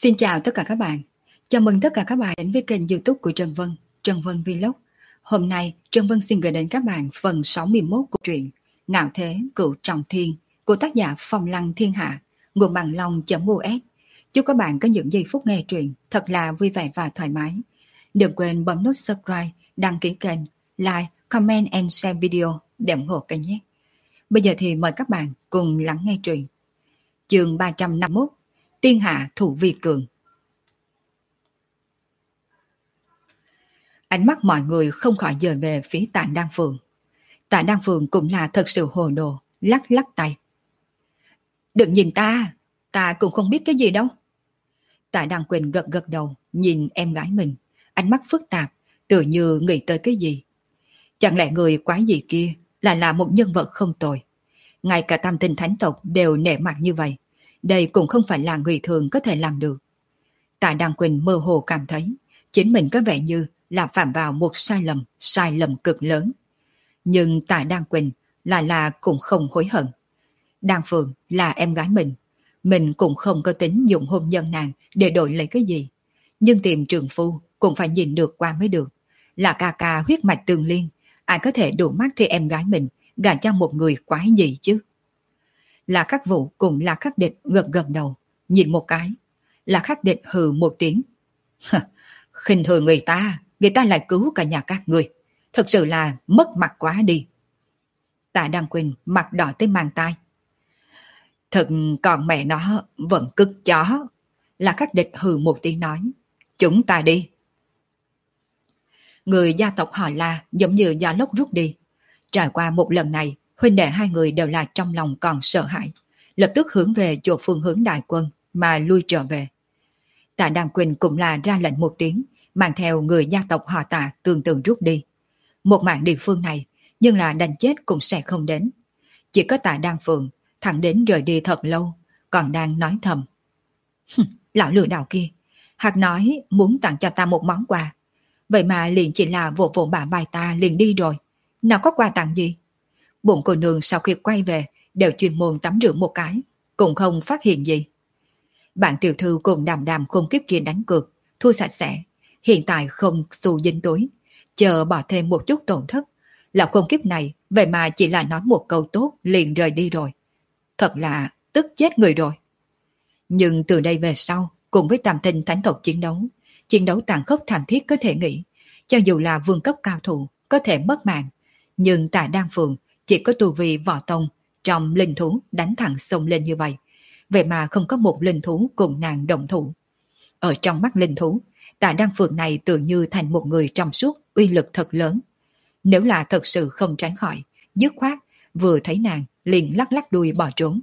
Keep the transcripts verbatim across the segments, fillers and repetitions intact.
Xin chào tất cả các bạn. Chào mừng tất cả các bạn đến với kênh YouTube của Trần Vân, Trần Vân Vlog. Hôm nay, Trần Vân xin gửi đến các bạn phần sáu mươi mốt của truyện Ngạo Thế Cửu Trọng Thiên của tác giả Phong Lăng Thiên Hạ, nguồn bằng long.us. Chúc các bạn có những giây phút nghe truyện thật là vui vẻ và thoải mái. Đừng quên bấm nút subscribe, đăng ký kênh, like, comment and share video để ủng hộ kênh nhé. Bây giờ thì mời các bạn cùng lắng nghe truyện. Chương ba trăm năm mươi mốt, Tiên Hạ Thủ Vi Cường. Ánh mắt mọi người không khỏi dời về phía Tạ Đan Phượng. Tạ Đan Phượng cũng là thật sự hồ đồ, lắc lắc tay. Đừng nhìn ta, ta cũng không biết cái gì đâu. Tạ Đan Quỳnh gật gật đầu, nhìn em gái mình, ánh mắt phức tạp, tự như nghĩ tới cái gì. Chẳng lẽ người quái gì kia lại là một nhân vật không tồi. Ngay cả tam tinh thánh tộc đều nể mặt như vậy, đây cũng không phải là người thường có thể làm được. Tạ Đan Quỳnh mơ hồ cảm thấy chính mình có vẻ như là phạm vào một sai lầm, sai lầm cực lớn. Nhưng Tạ Đan Quỳnh là là cũng không hối hận. Đan Phượng là em gái mình, mình cũng không có tính dụng hôn nhân nàng để đổi lấy cái gì. Nhưng tìm trường phu cũng phải nhìn được qua mới được. Là ca ca huyết mạch tương liên, ai có thể đủ mắt thì em gái mình gả cho một người quái gì chứ. Là Khắc Vũ cùng là Khắc Địch gật gật đầu, nhìn một cái. Là Khắc Địch hừ một tiếng. Khinh thường người ta, người ta lại cứu cả nhà các người. Thật sự là mất mặt quá đi. Tạ Đan Quỳnh mặt đỏ tới mang tai. Thật còn mẹ nó vẫn cực chó. Là Khắc Địch hừ một tiếng nói. Chúng ta đi. Người gia tộc họ La giống như gió lốc rút đi. Trải qua một lần này, huynh đệ hai người đều là trong lòng còn sợ hãi, lập tức hướng về chỗ phương hướng đại quân mà lui trở về. Tạ Đan Quỳnh cũng là ra lệnh một tiếng, mang theo người gia tộc họ Tạ tương tự rút đi. Một mạng địa phương này, nhưng là đánh chết cũng sẽ không đến. Chỉ có Tạ Đan Phượng thẳng đến rời đi thật lâu, còn đang nói thầm. Lão lừa đảo kia, hạt nói muốn tặng cho ta một món quà, vậy mà liền chỉ là vỗ vỗ bả vai ta liền đi rồi. Nào có quà tặng gì? Bụng cô nương sau khi quay về đều chuyên môn tắm rửa một cái, cũng không phát hiện gì. Bạn tiểu thư cùng đàm đàm khôn kiếp kia đánh cược, thua sạch sẽ, hiện tại không xu dính túi, chờ bỏ thêm một chút tổn thất. Lão khôn kiếp này vậy mà chỉ là nói một câu tốt liền rời đi rồi. Thật là tức chết người rồi. Nhưng từ đây về sau, cùng với tam tinh thánh tộc chiến đấu, chiến đấu tàn khốc thảm thiết có thể nghĩ, cho dù là vương cấp cao thủ có thể mất mạng, nhưng Tạ Đan Phượng chỉ có tu vi võ tông trong linh thú đánh thẳng xông lên như vậy, vậy mà không có một linh thú cùng nàng động thủ. Ở trong mắt linh thú, Tạ Đan Phượng này tự như thành một người trong suốt, uy lực thật lớn. Nếu là thật sự không tránh khỏi, dứt khoát vừa thấy nàng liền lắc lắc đuôi bỏ trốn.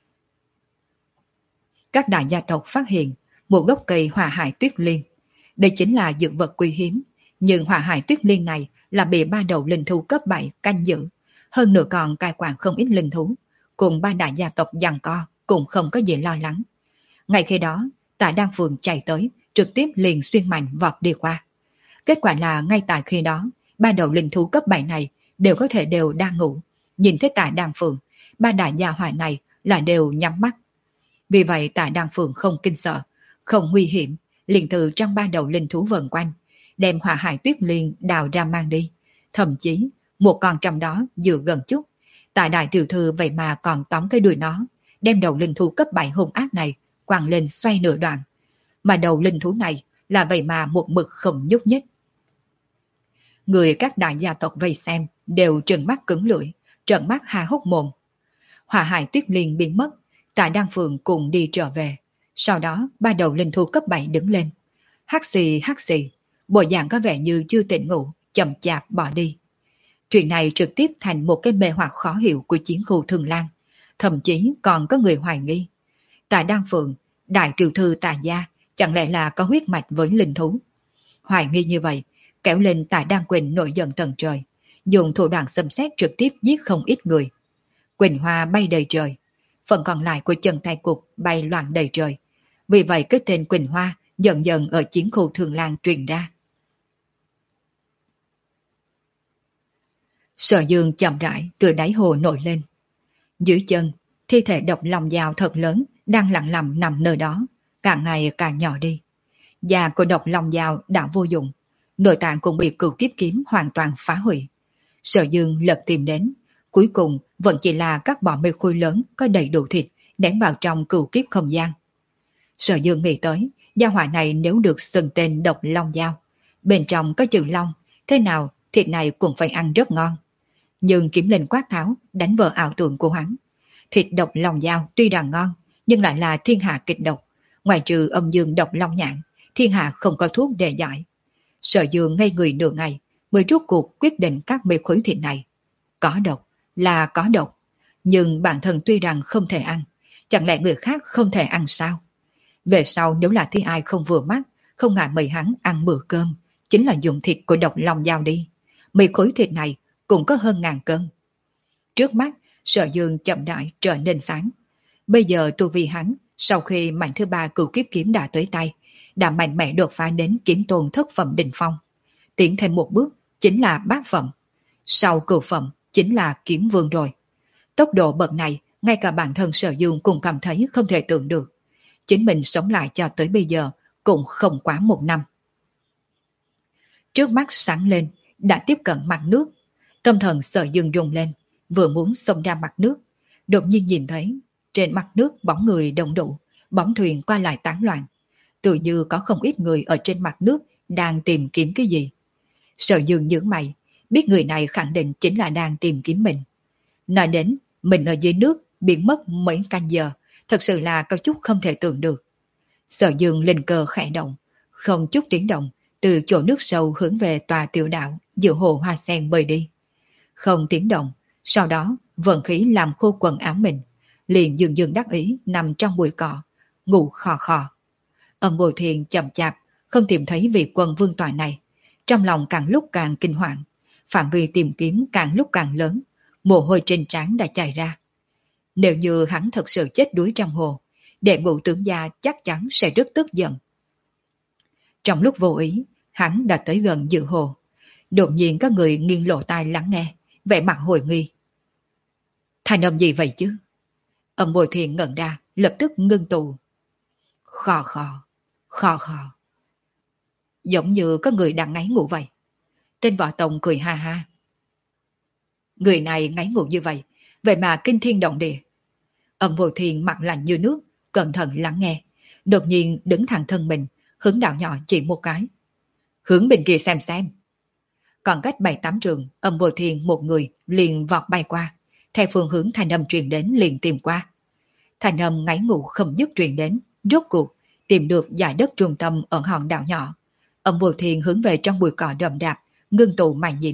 Các đại gia tộc phát hiện một gốc cây hỏa hải tuyết liên. Đây chính là dược vật quý hiếm, nhưng hỏa hải tuyết liên này là bị ba đầu linh thú cấp bảy canh giữ, hơn nữa còn cai quản không ít linh thú, cùng ba đại gia tộc giằng co cũng không có gì lo lắng. Ngay khi đó, Tạ Đan Phượng chạy tới, trực tiếp liền xuyên mạnh vọt đi qua. Kết quả là ngay tại khi đó, ba đầu linh thú cấp bảy này đều có thể đều đang ngủ. Nhìn thấy Tạ Đan Phượng, ba đại gia hỏa này là đều nhắm mắt. Vì vậy Tạ Đan Phượng không kinh sợ, không nguy hiểm, liền từ trong ba đầu linh thú vần quanh, đem hỏa hải tuyết liên đào ra mang đi. Thậm chí, một con trong đó dựa gần chút, Tạ đại tiểu thư vậy mà còn tóm cái đuôi nó, đem đầu linh thú cấp bảy hung ác này quăng lên xoay nửa đoạn. Mà đầu linh thú này là vậy mà một mực không nhúc nhích. Người các đại gia tộc vây xem đều trừng mắt cứng lưỡi, trợn mắt há hốc mồm. Hỏa hải tuyết liên biến mất, Tạ Đan Phượng cùng đi trở về. Sau đó ba đầu linh thú cấp bảy đứng lên, hắt xì hắt xì, bộ dạng có vẻ như chưa tỉnh ngủ, chậm chạp bỏ đi. Chuyện này trực tiếp thành một cái mê hoặc khó hiểu của chiến khu Thường Lan, thậm chí còn có người hoài nghi. Tạ Đan Phượng, đại tiểu thư Tạ gia, chẳng lẽ là có huyết mạch với linh thú? Hoài nghi như vậy, kéo lên Tạ Đan Quỳnh nổi giận tận trời, dùng thủ đoạn xâm xét trực tiếp giết không ít người. Quỳnh hoa bay đầy trời, phần còn lại của chân tay cục bay loạn đầy trời. Vì vậy cái tên Quỳnh Hoa dần dần ở chiến khu Thường Lan truyền ra. Sở Dương chậm rãi từ đáy hồ nổi lên. Dưới chân, thi thể độc lòng dao thật lớn đang lặng lặng nằm nơi đó, càng ngày càng nhỏ đi. Da của độc long dao đã vô dụng, nội tạng cũng bị cửu kiếp kiếm hoàn toàn phá hủy. Sở Dương lật tìm đến, cuối cùng vẫn chỉ là các bọ mê khôi lớn có đầy đủ thịt ném vào trong cửu kiếp không gian. Sở Dương nghĩ tới, gia hỏa này nếu được xưng tên độc long dao, bên trong có chữ long, thế nào thịt này cũng phải ăn rất ngon. Nhưng kiếm linh quát tháo đánh vỡ ảo tưởng của hắn. Thịt độc long dao tuy rằng ngon, nhưng lại là thiên hạ kịch độc. Ngoài trừ âm dương độc long nhãn, thiên hạ không có thuốc để giải. Sở Dương ngây người nửa ngày, mới rút cuộc quyết định các mê khối thịt này. Có độc, là có độc, nhưng bản thân tuy rằng không thể ăn, chẳng lẽ người khác không thể ăn sao? Về sau nếu là thi ai không vừa mắt, không ngại mời hắn ăn bữa cơm, chính là dùng thịt của độc long dao đi. Mê khối thịt này cũng có hơn ngàn cân. Trước mắt, Sở Dương chậm rãi trở nên sáng. Bây giờ tu vi hắn, sau khi mảnh thứ ba cửu kiếp kiếm đã tới tay, đã mạnh mẽ đột phá đến kiếm tôn thất phẩm đỉnh phong. Tiến thêm một bước chính là bát phẩm. Sau cửu phẩm chính là kiếm vương rồi. Tốc độ bậc này, ngay cả bản thân Sở Dương cũng cảm thấy không thể tưởng được. Chính mình sống lại cho tới bây giờ cũng không quá một năm. Trước mắt sáng lên, đã tiếp cận mặt nước. Tâm thần Sở Dương rung lên, vừa muốn xông ra mặt nước, đột nhiên nhìn thấy trên mặt nước bóng người đông đủ, bóng thuyền qua lại tán loạn, tự như có không ít người ở trên mặt nước đang tìm kiếm cái gì. Sở Dương nhướng mày, biết người này khẳng định chính là đang tìm kiếm mình. Nói đến mình ở dưới nước biến mất mấy canh giờ, thật sự là có chút không thể tưởng được. Sở Dương linh cơ khẽ động, không chút tiếng động, từ chỗ nước sâu hướng về tòa tiểu đảo giữa hồ hoa sen bơi đi. Không tiếng động, sau đó vận khí làm khô quần áo mình, liền dường dường đắc ý nằm trong bụi cỏ, ngủ khò khò. Âm Bồi Thiền chậm chạp, không tìm thấy vị quân vương tọa này, trong lòng càng lúc càng kinh hoàng, phạm vi tìm kiếm càng lúc càng lớn, mồ hôi trên trán đã chảy ra. Nếu như hắn thật sự chết đuối trong hồ, đệ ngũ tướng gia chắc chắn sẽ rất tức giận. Trong lúc vô ý, hắn đã tới gần giữa hồ. Đột nhiên có người nghiêng lộ tai lắng nghe, vẻ mặt hồi nghi. Thành âm gì vậy chứ? Âm Bồi Thiền ngẩn ra, lập tức ngưng tụ. Khò khò, khò khò. Giống như có người đang ngáy ngủ vậy. Tên Võ Tông cười ha ha. Người này ngáy ngủ như vậy, vậy mà kinh thiên động địa. Âm Bồi Thiền mặt lạnh như nước, cẩn thận lắng nghe, đột nhiên đứng thẳng thân mình, hướng đạo nhỏ chỉ một cái. Hướng bên kia xem xem. Còn cách bảy tám trường, Âm Bồi Thiền một người liền vọt bay qua, theo phương hướng thanh âm truyền đến liền tìm qua. Thanh âm ngáy ngủ không dứt truyền đến, rốt cuộc tìm được dải đất trung tâm ở hòn đảo nhỏ. Âm Bồi Thiền hướng về trong bụi cỏ đậm đạp, ngưng tụ mà nhìn.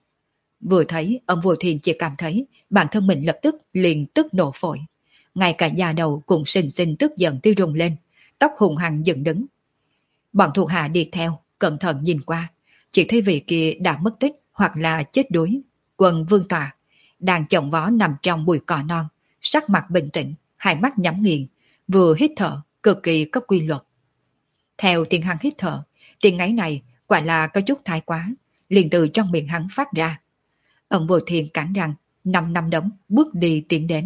Vừa thấy, Âm Bồi Thiền chỉ cảm thấy bản thân mình lập tức liền tức nổ phổi. Ngay cả da đầu cũng sinh sinh tức giận tiêu rung lên, tóc hùng hằng dựng đứng. Bọn thuộc hạ đi theo, cẩn thận nhìn qua, chỉ thấy vị kia đã mất tích hoặc là chết đuối. Quân vương tọa đang chồng vó nằm trong bụi cỏ non, sắc mặt bình tĩnh, hai mắt nhắm nghiền, vừa hít thở cực kỳ có quy luật. Theo tiếng hắn hít thở, tiếng ngáy này quả là có chút thái quá, liền từ trong miệng hắn phát ra. Ông Bồi Thiền cắn răng, năm năm đấm bước đi tiến đến.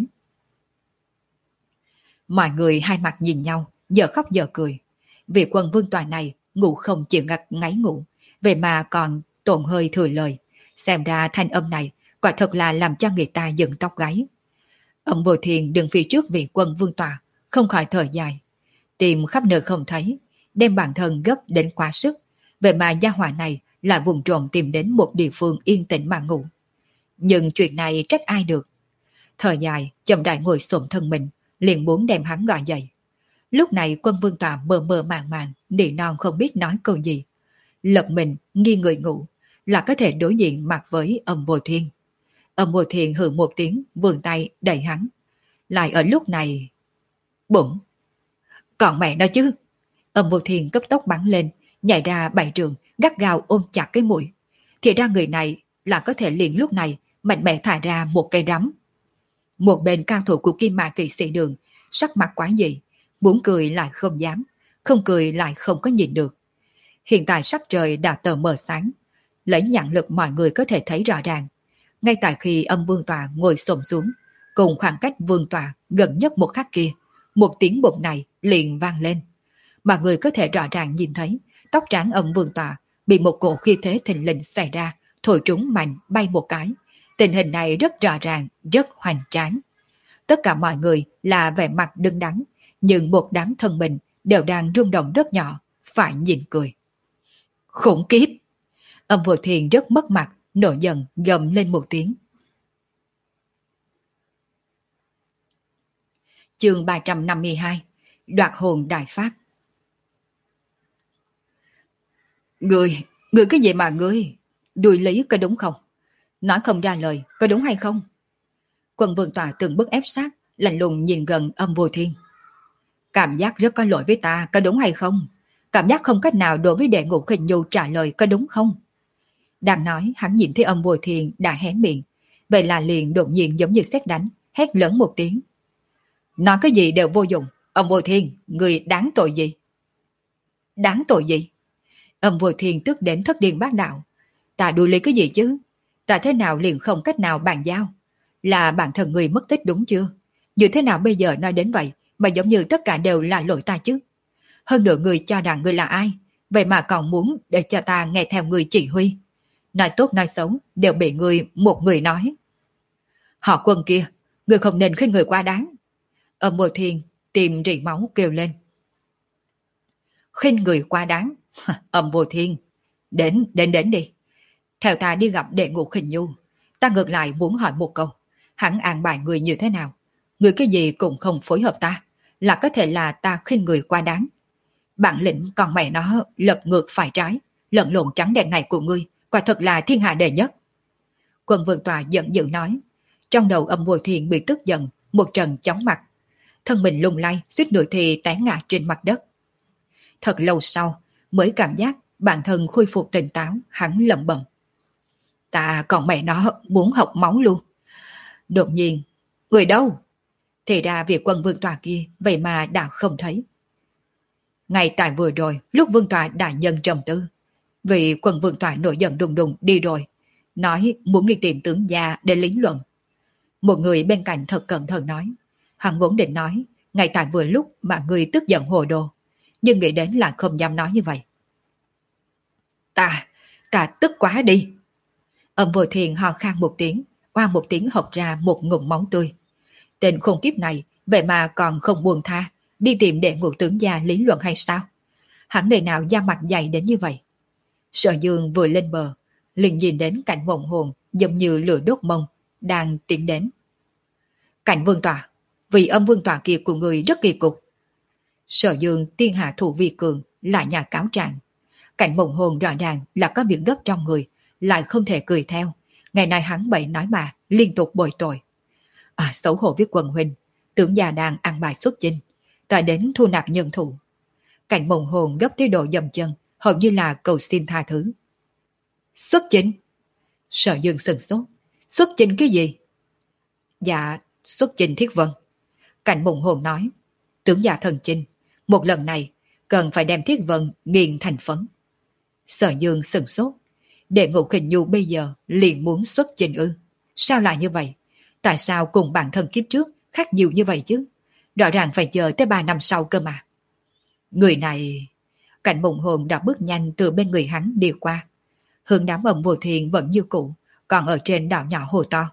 Mọi người hai mặt nhìn nhau, giờ khóc giờ cười. Vị quân vương tòa này ngủ không chịu ngặt ngáy ngủ, vậy mà còn tổn hơi thừa lời. Xem ra thanh âm này quả thật là làm cho người ta dựng tóc gáy. Ông Bồi Thiền đứng phía trước vị quân vương tòa, không khỏi thở dài. Tìm khắp nơi không thấy, đem bản thân gấp đến quá sức. Vậy mà gia hỏa này lại vùng trộm tìm đến một địa phương yên tĩnh mà ngủ. Nhưng chuyện này trách ai được. Thở dài, chậm rãi ngồi xổm thân mình, liền muốn đem hắn gọi dậy. Lúc này quân vương tòa mơ mơ màng màng, nỉ non không biết nói câu gì. Lật mình, nghi người ngủ, là có thể đối diện mặt với Âm Bồi Thiên. Âm Bồi Thiên hừ một tiếng, vươn tay đẩy hắn. Lại ở lúc này... Bụng! Còn mẹ nó chứ! Âm Bồi Thiên cấp tốc bắn lên, nhảy ra bảy trường, gắt gao ôm chặt cái mũi. Thì ra người này là có thể liền lúc này mạnh mẽ thả ra một cây rắm. Một bên cao thủ của Kim Mã Kỵ Sĩ Đường, sắc mặt quá dị, muốn cười lại không dám, không cười lại không có nhìn được. Hiện tại sắc trời đã tờ mờ sáng, lấy nhãn lực mọi người có thể thấy rõ ràng. Ngay tại khi Âm Vương Tọa ngồi xổm xuống, cùng khoảng cách Vương Tọa gần nhất một khắc kia, một tiếng bụp này liền vang lên. mà người có thể rõ ràng nhìn thấy tóc trắng âm vương tọa bị một cổ khí thế thình lình xảy ra, thổi trúng mạnh bay một cái. Tình hình này rất rõ ràng, rất hoành tráng. Tất cả mọi người là vẻ mặt đứng đắn, nhưng một đám thân mình đều đang rung động rất nhỏ, phải nhìn cười. Khủng khiếp! Âm Vô Thiên rất mất mặt, nổi giận gầm lên một tiếng. Chương ba trăm năm mươi hai, Đoạt hồn đại pháp. Ngươi, ngươi cái gì mà ngươi? Đuổi lý có đúng không? Nói không ra lời, có đúng hay không? Quân Vương Tọa từng bước ép sát, lạnh lùng nhìn gần Âm Vô Thiên. Cảm giác rất có lỗi với ta, có đúng hay không? Cảm giác không cách nào đối với đệ ngũ Khinh Nhu trả lời, có đúng không? Đang nói, hắn nhìn thấy Âm Vô Thiên đã hé miệng, vậy là liền đột nhiên giống như sét đánh, hét lớn một tiếng. Nói cái gì đều vô dụng, Âm Vô Thiên, người đáng tội gì? Đáng tội gì? Âm Vô Thiên tức đến thất điên bát đạo. Ta đuổi lý cái gì chứ? Ta thế nào liền không cách nào bàn giao? Là bản thân người mất tích đúng chưa? Như thế nào bây giờ nói đến vậy mà giống như tất cả đều là lỗi ta chứ? Hơn nữa người cho rằng người là ai? Vậy mà còn muốn để cho ta nghe theo người chỉ huy. Nói tốt nói xấu đều bị người một người nói. Họ Quân kia, người không nên khinh người quá đáng. Âm Vô Thiên tìm rỉ máu kêu lên. Khinh người quá đáng? Âm Vô Thiên, đến, đến đến đi. Theo ta đi gặp đệ ngũ Khinh Nhu, ta ngược lại muốn hỏi một câu. Hắn an bài người như thế nào? Người cái gì cũng không phối hợp ta, là có thể là ta khinh người quá đáng. Bản lĩnh còn mẹ nó lật ngược phải trái, lẫn lộn trắng đen này của ngươi, quả thật là thiên hạ đệ nhất. Quân Vương Tòa giận dữ nói, trong đầu Âm Vô Thiên bị tức giận, một trận chóng mặt. Thân mình lung lay, suýt nữa thì té ngã trên mặt đất. Thật lâu sau, mới cảm giác bản thân khôi phục tỉnh táo, hắn lẩm bẩm. Ta còn mẹ nó muốn học máu luôn. Đột nhiên, người đâu? Thì ra việc Quân Vương Tòa kia vậy mà đã không thấy. Ngay tại vừa rồi, lúc Vương Tòa đã nhân trầm tư, vì Quân Vương Tòa nổi giận đùng đùng đi rồi, nói muốn đi tìm tướng gia để lý luận. Một người bên cạnh thật cẩn thận nói, hắn vốn định nói, ngay tại vừa lúc mà người tức giận hồ đồ, nhưng nghĩ đến là không dám nói như vậy. Ta, ta tức quá đi. Âm Vô Thiên ho khan một tiếng, oa một tiếng học ra một ngụm máu tươi. Tên khốn kiếp này, vậy mà còn không buông tha, đi tìm đệ ngũ tướng gia lý luận hay sao? Hắn đời nào da mặt dày đến như vậy? Sở Dương vừa lên bờ, liền nhìn đến cảnh mộng hồn giống như lửa đốt mông, đang tiến đến. Cảnh Vương Tòa, vì Âm Vương Tòa kia của người rất kỳ cục. Sở Dương tiên hạ thủ vi cường, lại nhà cáo trạng. Cảnh mộng hồn rõ ràng là có việc gấp trong người, lại không thể cười theo. Ngày nay hắn bậy nói mà, liên tục bồi tội. À, xấu hổ với quần huynh, tướng già đang ăn bài xuất chinh, ta đến thu nạp nhân thủ. Cảnh mộng hồn gấp tới độ dầm chân, hầu như là cầu xin tha thứ. Xuất chinh? Sở Dương sừng sốt. Xuất chinh cái gì? Dạ, xuất chinh Thiết Vân. Cảnh mộng hồn nói, tướng già thần chinh, một lần này cần phải đem Thiết Vân nghiền thành phấn. Sở Dương sừng sốt. Đệ ngũ Khinh Nhu bây giờ liền muốn xuất chinh ư? Sao lại như vậy? Tại sao cùng bản thân kiếp trước khác nhiều như vậy chứ? Rõ ràng phải chờ tới ba năm sau cơ mà. Người này... Cảnh mộng hồn đã bước nhanh từ bên người hắn đi qua. Hướng đám Âm Vô Thiên vẫn như cũ, còn ở trên đảo nhỏ hồ to.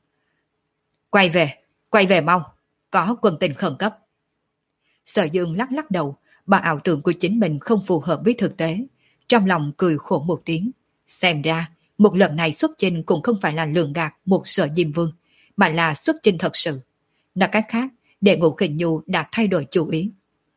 Quay về, quay về mau, có quân tình khẩn cấp. Sở Dương lắc lắc đầu, bà ảo tưởng của chính mình không phù hợp với thực tế. Trong lòng cười khổ một tiếng. Xem ra, một lần này xuất chinh cũng không phải là lường gạt một Sở Diêm Vương, mà là xuất chinh thật sự. Nói cách khác, đệ ngũ Khinh Nhu đã thay đổi chủ ý.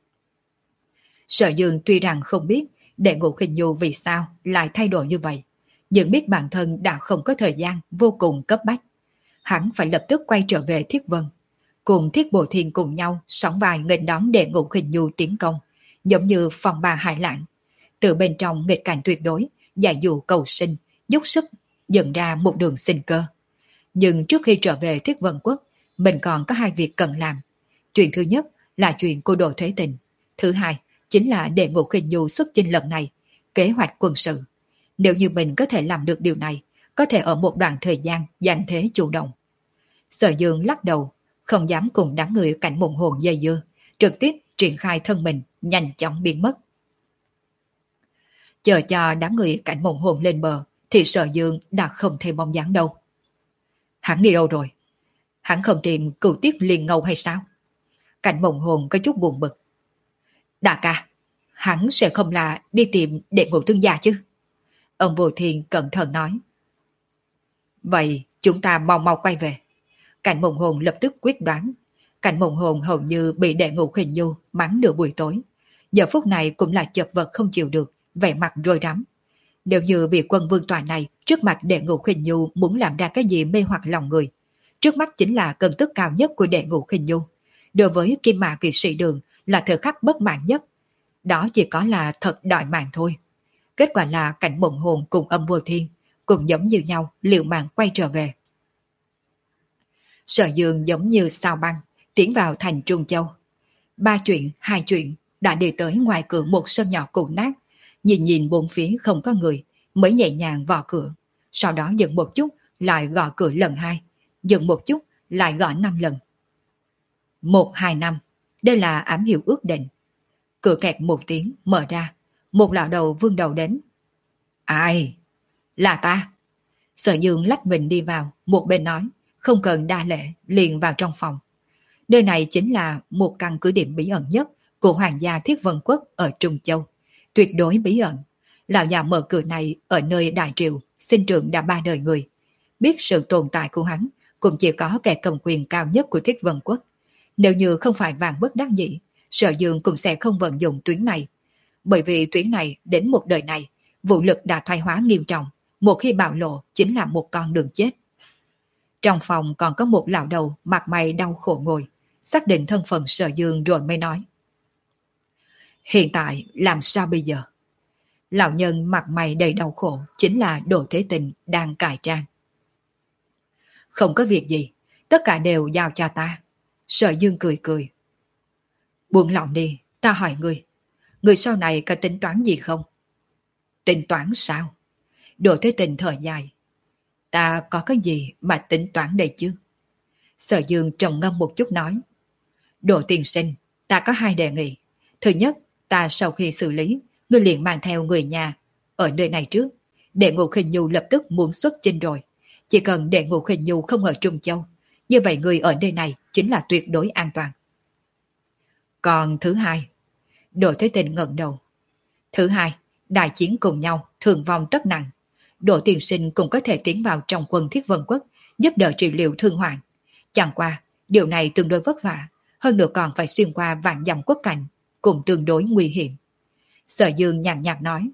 Sở Dương tuy rằng không biết đệ ngũ Khinh Nhu vì sao lại thay đổi như vậy, nhưng biết bản thân đã không có thời gian vô cùng cấp bách. Hắn phải lập tức quay trở về Thiết Vân, cùng Thiết Bồ Thiên cùng nhau sóng vai nghênh đón đệ ngũ Khinh Nhu tiến công, giống như phòng bà hải lãng. Từ bên trong nghịch cảnh tuyệt đối, giải dụ cầu sinh, dốc sức dẫn ra một đường sinh cơ. Nhưng trước khi trở về Thiết Vân Quốc, mình còn có hai việc cần làm. Chuyện thứ nhất là chuyện cô đồ thế tình. Thứ hai chính là đệ ngũ Khinh Nhu xuất chinh lần này, kế hoạch quân sự. Nếu như mình có thể làm được điều này, có thể ở một đoạn thời gian giành thế chủ động. Sở Dương lắc đầu, không dám cùng đám người cảnh mộng hồn dây dưa, trực tiếp triển khai thân mình, nhanh chóng biến mất. Chờ cho đám người Cảnh Mộng Hồn lên bờ, thì Sở Dương đã không thấy bóng dáng đâu. Hắn đi đâu rồi? Hắn không tìm Cửu Tiết Liên Ngâu hay sao? Cảnh Mộng Hồn có chút buồn bực. Đại ca, hắn sẽ không là đi tìm Đệ Ngũ Thương Gia chứ? Ông Vô Thiên cẩn thận nói. Vậy chúng ta mau mau quay về. Cảnh Mộng Hồn lập tức quyết đoán. Cảnh Mộng Hồn hầu như bị Đệ Ngũ Khinh Nhu mắng nửa buổi tối. Giờ phút này cũng là chật vật không chịu được, vẻ mặt rối rắm. Nếu như vị quân vương tòa này trước mặt Đệ Ngũ Khinh Nhu muốn làm ra cái gì mê hoặc lòng người, trước mắt chính là cơn tức cao nhất của Đệ Ngũ Khinh Nhu. Đối với Kim Mã Kỵ Sĩ Đường là thời khắc bất mãn nhất. Đó chỉ có là thật đòi mạng thôi. Kết quả là Cảnh Mộng Hồn cùng Âm Vô Thiên cũng giống như nhau liều mạng quay trở về. Sở Dương giống như sao băng tiến vào thành Trung Châu. Ba chuyện, hai chuyện đã đi tới ngoài cửa một sân nhỏ cũ nát, nhìn nhìn bốn phía không có người, mới nhẹ nhàng vào cửa. Sau đó dừng một chút, lại gõ cửa lần hai, dừng một chút, lại gõ năm lần. Một hai năm, đây là ám hiệu ước định. Cửa kẹt một tiếng mở ra, một lão đầu vươn đầu đến. Ai? Là ta. Sở Dương lách mình đi vào, một bên nói, không cần đa lễ, liền vào trong phòng. Nơi này chính là một căn cứ điểm bí ẩn nhất của Hoàng gia Thiết Vân Quốc ở Trung Châu. Tuyệt đối bí ẩn. Lão già mở cửa này ở nơi Đại Triều, sinh trưởng đã ba đời người. Biết sự tồn tại của hắn, cũng chỉ có kẻ cầm quyền cao nhất của Thiết Vân Quốc. Nếu như không phải vàng bất đắc dĩ, Sở Dương cũng sẽ không vận dụng tuyến này. Bởi vì tuyến này đến một đời này, vũ lực đã thoái hóa nghiêm trọng, một khi bạo lộ chính là một con đường chết. Trong phòng còn có một lão đầu mặt mày đau khổ ngồi, xác định thân phận Sở Dương rồi mới nói. Hiện tại làm sao bây giờ? Lão nhân mặt mày đầy đau khổ chính là Đỗ Thế Tình đang cải trang. Không có việc gì, tất cả đều giao cho ta. Sở Dương cười cười. Buông lòng đi, ta hỏi ngươi, ngươi sau này có tính toán gì không? Tính toán sao? Đỗ Thế Tình thở dài. Ta có cái gì mà tính toán đây chứ? Sở Dương trầm ngâm một chút nói. Đỗ tiên sinh, ta có hai đề nghị. Thứ nhất, ta sau khi xử lý, ngươi liền mang theo người nhà ở nơi này trước. Đệ Ngũ Khinh Nhu lập tức muốn xuất chinh rồi. Chỉ cần Đệ Ngũ Khinh Nhu không ở Trung Châu, như vậy người ở nơi này chính là tuyệt đối an toàn. Còn thứ hai, Đỗ Thế Tình ngẩng đầu. Thứ hai, đại chiến cùng nhau, thương vong tất nặng. Đỗ tiên sinh cũng có thể tiến vào trong quân Thiết Vân Quốc, giúp đỡ trị liệu thương hoạn. Chẳng qua, điều này tương đối vất vả, hơn nữa còn phải xuyên qua vạn dặm quốc cảnh, cũng tương đối nguy hiểm. Sở Dương nhàn nhạt nói.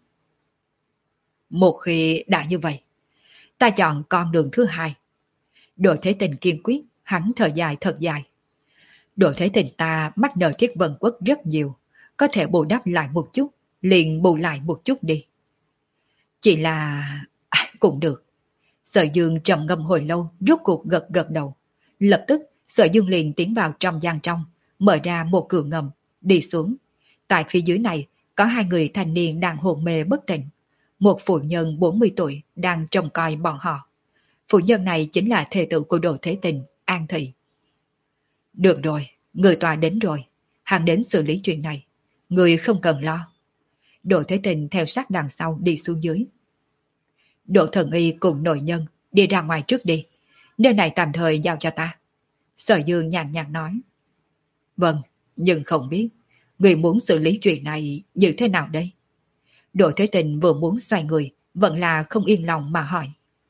Một khi đã như vậy, ta chọn con đường thứ hai. Đỗ Thế Tình kiên quyết, hắn thở dài thật dài. Đỗ Thế Tình ta mắc nợ Thiết Vân Quốc rất nhiều, có thể bù đắp lại một chút, liền bù lại một chút đi. Chỉ là... À, cũng được. Sở Dương trầm ngâm hồi lâu, rốt cuộc gật gật đầu. Lập tức, Sở Dương liền tiến vào trong gian trong, mở ra một cửa ngầm, đi xuống. Tại phía dưới này, có hai người thanh niên đang hôn mê bất tỉnh. Một phụ nhân bốn mươi tuổi đang trông coi bọn họ. Phụ nhân này chính là thê tử của Đỗ Thế Tình, An Thị. Được rồi, người tòa đến rồi. Hắn đến xử lý chuyện này. Người không cần lo. Đỗ Thế Tình theo sát đằng sau đi xuống dưới. Đỗ Thần Y cùng nội nhân đi ra ngoài trước đi. Nơi này tạm thời giao cho ta. Sở Dương nhàn nhạt nói. Vâng, nhưng không biết người muốn xử lý chuyện này như thế nào đây? Đỗ Thế Tình vừa muốn xoay người, vẫn là không yên lòng mà hỏi.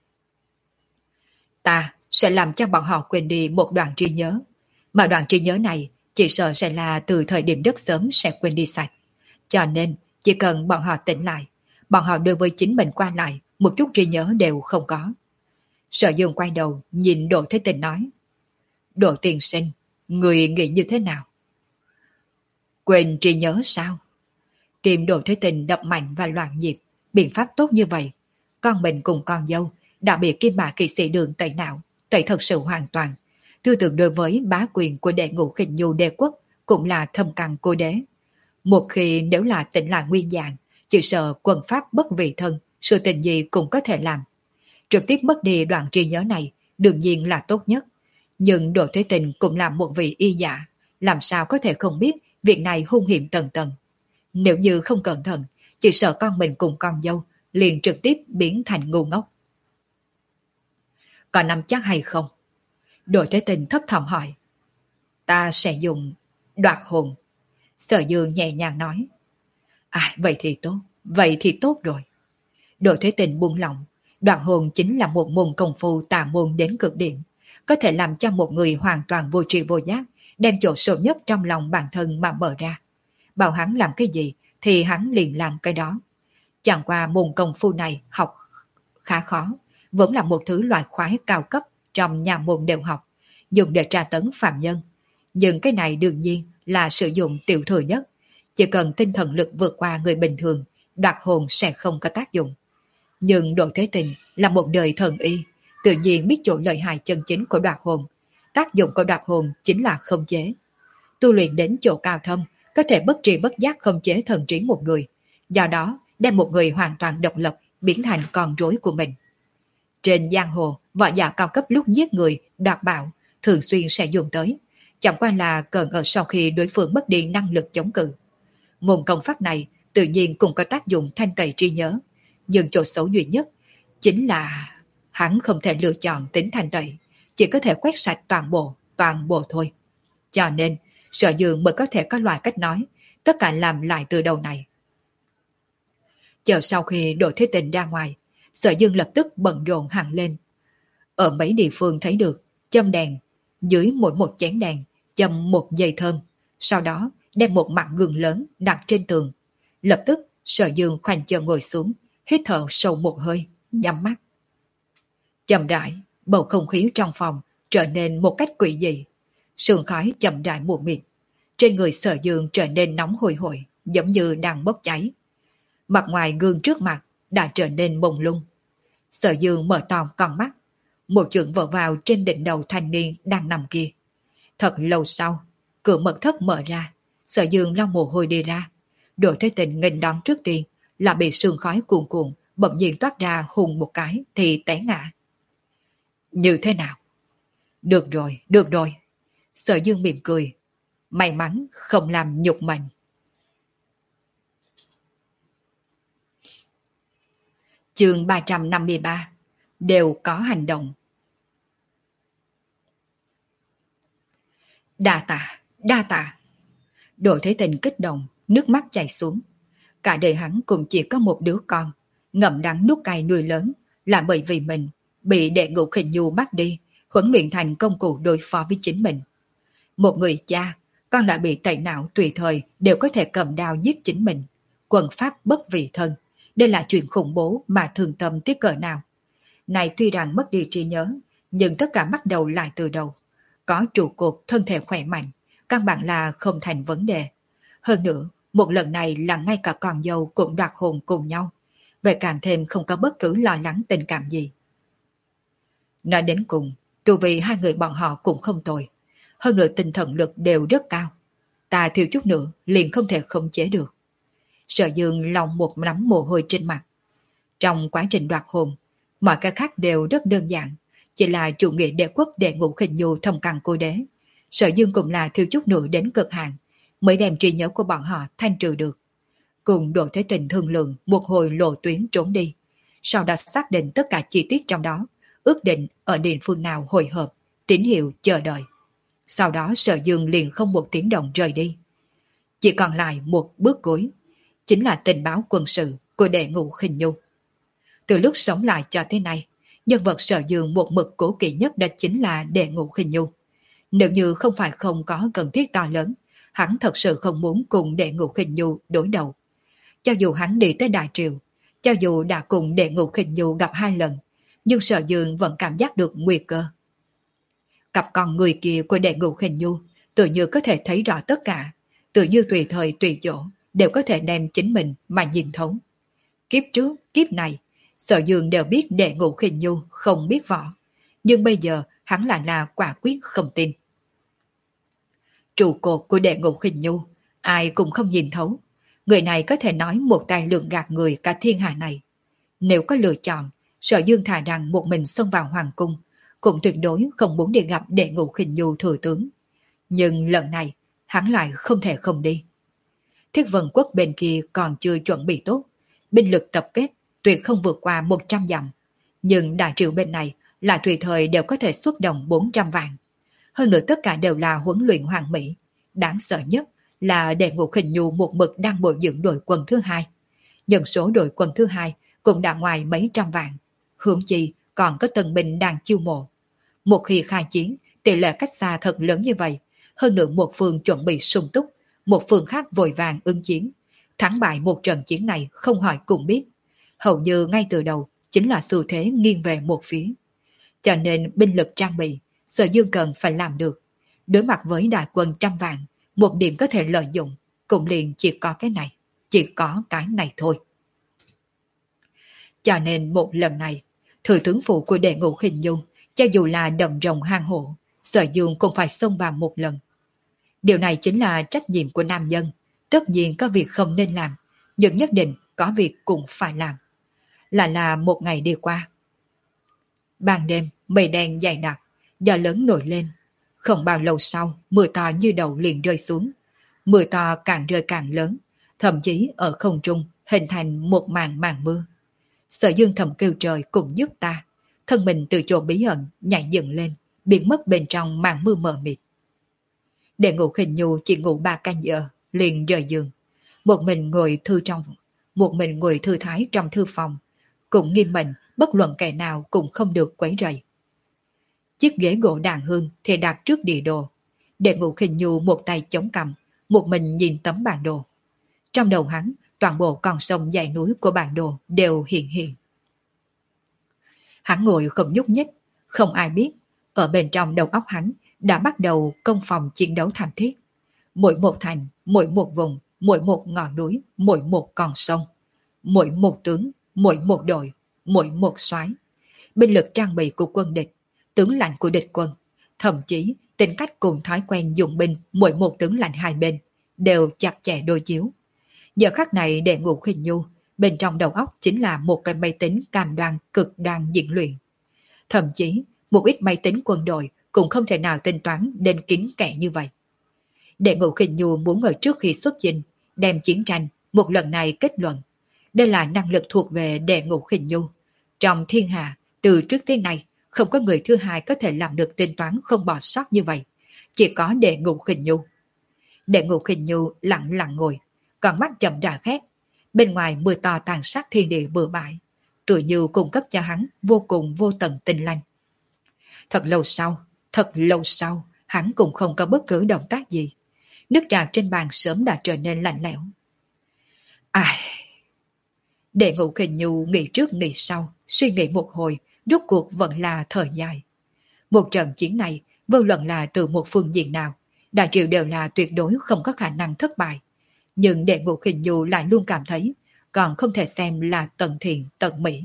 Ta sẽ làm cho bọn họ quên đi một đoạn trí nhớ. Mà đoạn trí nhớ này chỉ sợ sẽ là từ thời điểm rất sớm sẽ quên đi sạch. Cho nên chỉ cần bọn họ tỉnh lại, bọn họ đối với chính mình qua lại, một chút trí nhớ đều không có. Sở Dương quay đầu nhìn Đỗ Thế Tình nói. Đỗ tiên sinh, người nghĩ như thế nào? Quên trí nhớ sao? Tim Đỗ Thế Tình đập mạnh và loạn nhịp. Biện pháp tốt như vậy, con mình cùng con dâu đã bị Kim Mã Kỵ Sĩ Đường tẩy não, tẩy thật sự hoàn toàn. Tư tưởng đối với bá quyền của Đệ Ngũ Khinh Nhu đế quốc cũng là thâm căn cố đế. Một khi nếu là tỉnh lại nguyên dạng, chỉ sợ quân pháp bất vị thân, sự tình gì cũng có thể làm. Trực tiếp mất đi đoạn trí nhớ này đương nhiên là tốt nhất. Nhưng Đỗ Thế Tình cũng là một vị y giả, làm sao có thể không biết việc này hung hiểm tầng tầng. Nếu như không cẩn thận, chỉ sợ con mình cùng con dâu liền trực tiếp biến thành ngu ngốc. Có nắm chắc hay không? Đội Thế Tình thấp thỏm hỏi. Ta sẽ dùng đoạt hồn. Sở Dương nhẹ nhàng nói. À, vậy thì tốt, vậy thì tốt rồi. Đội Thế Tình buông lòng. Đoạt hồn chính là một môn công phu tà môn đến cực điểm, có thể làm cho một người hoàn toàn vô tri vô giác, đem chỗ sâu nhất trong lòng bản thân mà mở ra. Bảo hắn làm cái gì thì hắn liền làm cái đó. Chẳng qua môn công phu này học khá khó, vẫn là một thứ loại khoái cao cấp trong nhà môn đều học, dùng để tra tấn phạm nhân. Nhưng cái này đương nhiên là sử dụng tiểu thừa nhất, chỉ cần tinh thần lực vượt qua người bình thường, đoạt hồn sẽ không có tác dụng. Nhưng Đỗ Thế Tình là một đời thần y, tự nhiên biết chỗ lợi hại chân chính của đoạt hồn. Tác dụng của đoạt hồn chính là khống chế. Tu luyện đến chỗ cao thâm, có thể bất tri bất giác khống chế thần trí một người, do đó đem một người hoàn toàn độc lập biến thành con rối của mình. Trên giang hồ, võ giả cao cấp lúc giết người, đoạt bảo, thường xuyên sẽ dùng tới, chẳng qua là cần ở sau khi đối phương mất đi năng lực chống cự. Môn công pháp này tự nhiên cũng có tác dụng thanh tẩy trí nhớ, nhưng chỗ xấu duy nhất chính là hắn không thể lựa chọn tính thanh tẩy, chỉ có thể quét sạch toàn bộ, toàn bộ thôi. Cho nên, Sở Dương mới có thể có loại cách nói, tất cả làm lại từ đầu này. Chờ sau khi Đỗ Thế Tình ra ngoài, Sở Dương lập tức bận rộn hẳn lên. Ở mấy địa phương thấy được, châm đèn, dưới mỗi một chén đèn, châm một dây thơm, sau đó đem một mặt gương lớn đặt trên tường. Lập tức, Sở Dương khoanh chân ngồi xuống, hít thở sâu một hơi, nhắm mắt. Chậm rãi, bầu không khí trong phòng trở nên một cách quỷ dị. Sương khói chậm rãi mù mịt, trên người Sở Dương trở nên nóng hôi hổi, giống như đang bốc cháy. Mặt ngoài gương trước mặt đã trở nên mông lung. Sở Dương mở to con mắt, một chưởng vỡ vào trên đỉnh đầu thanh niên đang nằm kia. Thật lâu sau, cửa mật thất mở ra, Sở Dương lau mồ hôi đi ra. Đỗ Thế Tình nghênh đón trước tiên là bị sương khói cuồn cuộn bỗng nhiên toát ra hùng một cái thì té ngã. Như thế nào? Được rồi, được rồi. Sở Dương mỉm cười. May mắn không làm nhục mình. Chương ba trăm năm mươi ba. Đều có hành động. Đa tạ, đa tạ. Đỗ Thế Tình kích động, nước mắt chảy xuống. Cả đời hắn cũng chỉ có một đứa con, ngậm đắng nuốt cay nuôi lớn, là bởi vì mình bị đệ ngũ Khinh Nhu bắt đi, huấn luyện thành công cụ đối phó với chính mình. Một người cha, con đã bị tẩy não tùy thời đều có thể cầm đao giết chính mình. Quân pháp bất vị thân, đây là chuyện khủng bố mà thường tâm tiếc cỡ nào. Này tuy rằng mất đi trí nhớ, nhưng tất cả bắt đầu lại từ đầu. Có trụ cột thân thể khỏe mạnh, căn bản là không thành vấn đề. Hơn nữa, một lần này là ngay cả con dâu cũng đoạt hồn cùng nhau. Vậy càng thêm không có bất cứ lo lắng tình cảm gì. Nói đến cùng, tu vì hai người bọn họ cũng không tồi. Hơn nữa tinh thần lực đều rất cao. Ta thiếu chút nữa liền không thể khống chế được. Sở Dương lòng một nắm mồ hôi trên mặt. Trong quá trình đoạt hồn, mọi cái khác đều rất đơn giản. Chỉ là chủ nghĩa đệ quốc đệ ngũ Khinh Nhu thông căn cô đế. Sở Dương cũng là thiếu chút nữa đến cực hạn, mới đem trí nhớ của bọn họ thanh trừ được. Cùng Đỗ Thế Tình thương lượng một hồi lộ tuyến trốn đi. Sau đó xác định tất cả chi tiết trong đó, ước định ở địa phương nào hội hợp, tín hiệu chờ đợi. Sau đó Sở Dương liền không một tiếng động rời đi. Chỉ còn lại một bước cuối, chính là tình báo quân sự của đệ ngũ Khinh Nhu. Từ lúc sống lại cho tới nay, nhân vật Sở Dương một mực cố kỵ nhất đó chính là đệ ngũ Khinh Nhu. Nếu như không phải không có cần thiết to lớn, hắn thật sự không muốn cùng đệ ngũ Khinh Nhu đối đầu. Cho dù hắn đi tới Đại Triều, cho dù đã cùng đệ ngũ Khinh Nhu gặp hai lần, nhưng Sở Dương vẫn cảm giác được nguy cơ. Cặp con người kia của đệ ngũ Khinh Nhu tự như có thể thấy rõ tất cả, tự như tùy thời tùy chỗ đều có thể đem chính mình mà nhìn thấu. Kiếp trước, kiếp này, Sở Dương đều biết đệ ngũ Khinh Nhu không biết võ, nhưng bây giờ hắn lại là quả quyết không tin. Trụ cột của đệ ngũ Khinh Nhu, ai cũng không nhìn thấu. Người này có thể nói một tay lường gạt người cả thiên hạ này. Nếu có lựa chọn, Sở Dương thà rằng một mình xông vào hoàng cung, cũng tuyệt đối không muốn đi gặp đệ ngũ Khinh Nhu thừa tướng. Nhưng lần này, hắn lại không thể không đi. Thiết Vân Quốc bên kia còn chưa chuẩn bị tốt, binh lực tập kết tuyệt không vượt qua một trăm dặm, nhưng Đại Triệu bên này là tùy thời đều có thể xuất động bốn trăm vạn. Hơn nữa tất cả đều là huấn luyện hoàn mỹ. Đáng sợ nhất là Đệ Ngũ Khinh Nhu một mực đang bồi dưỡng đội quân thứ hai. Nhân số đội quân thứ hai cũng đã ngoài mấy trăm vạn. Huống chi còn có tân binh đang chiêu mộ. Một khi khai chiến, tỷ lệ cách xa thật lớn như vậy. Hơn nữa một phương chuẩn bị sung túc, một phương khác vội vàng ứng chiến. Thắng bại một trận chiến này không hỏi cũng biết. Hầu như ngay từ đầu chính là xu thế nghiêng về một phía. Cho nên binh lực trang bị, Sở Dương cần phải làm được. Đối mặt với đại quân trăm vạn, một điểm có thể lợi dụng, cũng liền chỉ có cái này, chỉ có cái này thôi. Cho nên một lần này, thừa tướng phụ của Đệ Ngũ Khinh Nhu, cho dù là đầm rồng hang hổ, Sở Dương cũng phải xông vào một lần. Điều này chính là trách nhiệm của nam nhân. Tất nhiên có việc không nên làm, nhưng nhất định có việc cũng phải làm. Là là một ngày đi qua. Ban đêm, mây đen dày đặc, gió lớn nổi lên. Không bao lâu sau, mưa to như đầu liền rơi xuống. Mưa to càng rơi càng lớn, thậm chí ở không trung hình thành một màn màn mưa. Sở Dương thầm kêu trời cùng giúp ta, thân mình từ chỗ bí ẩn nhảy dựng lên, biến mất bên trong màn mưa mờ mịt. Đệ Ngũ Khinh Nhu chỉ ngủ ba canh giờ, liền rời giường. Một mình ngồi thư trong, một mình ngồi thư thái trong thư phòng, cũng nghiêm mệnh, bất luận kẻ nào cũng không được quấy rầy. Chiếc ghế gỗ đàn hương thì đặt trước địa đồ. Đệ Ngũ Khinh Nhu một tay chống cằm, một mình nhìn tấm bản đồ. Trong đầu hắn, toàn bộ con sông dãy núi của bản đồ đều hiện hiện. Hắn ngồi không nhúc nhích, không ai biết, ở bên trong đầu óc hắn đã bắt đầu công phòng chiến đấu thảm thiết. Mỗi một thành, mỗi một vùng, mỗi một ngọn núi, mỗi một con sông, mỗi một tướng, mỗi một đội, mỗi một soái, binh lực trang bị của quân địch, tướng lãnh của địch quân, thậm chí tính cách cùng thói quen dùng binh mỗi một tướng lãnh hai bên đều chặt chẽ đối chiếu. Giờ khắc này Đệ Ngũ Khinh Nhu, bên trong đầu óc chính là một cái máy tính cam đoan cực đoan diễn luyện. Thậm chí một ít máy tính quân đội cũng không thể nào tính toán đến kín kẽ như vậy. Đệ Ngũ Khinh Nhu muốn ở trước khi xuất chinh, đem chiến tranh một lần này kết luận. Đây là năng lực thuộc về Đệ Ngũ Khinh Nhu. Trong thiên hạ, từ trước tới nay, không có người thứ hai có thể làm được tính toán không bỏ sót như vậy. Chỉ có Đệ Ngũ Khinh Nhu. Đệ Ngũ Khinh Nhu lặng lặng ngồi, con mắt chậm rãi khép. Bên ngoài mưa to tàn sát thiên địa bừa bãi, tựa như cung cấp cho hắn vô cùng vô tận tinh lanh. Thật lâu sau, thật lâu sau, hắn cũng không có bất cứ động tác gì. Nước trà trên bàn sớm đã trở nên lạnh lẽo. Ai... Đệ Ngũ Khinh Nhu nghĩ trước nghĩ sau, suy nghĩ một hồi, rốt cuộc vẫn là thời dài. Một trận chiến này, vô luận là từ một phương diện nào, Đại Triệu đều là tuyệt đối không có khả năng thất bại. Nhưng Đệ Ngũ Khinh Nhu lại luôn cảm thấy, còn không thể xem là tận thiện tận mỹ.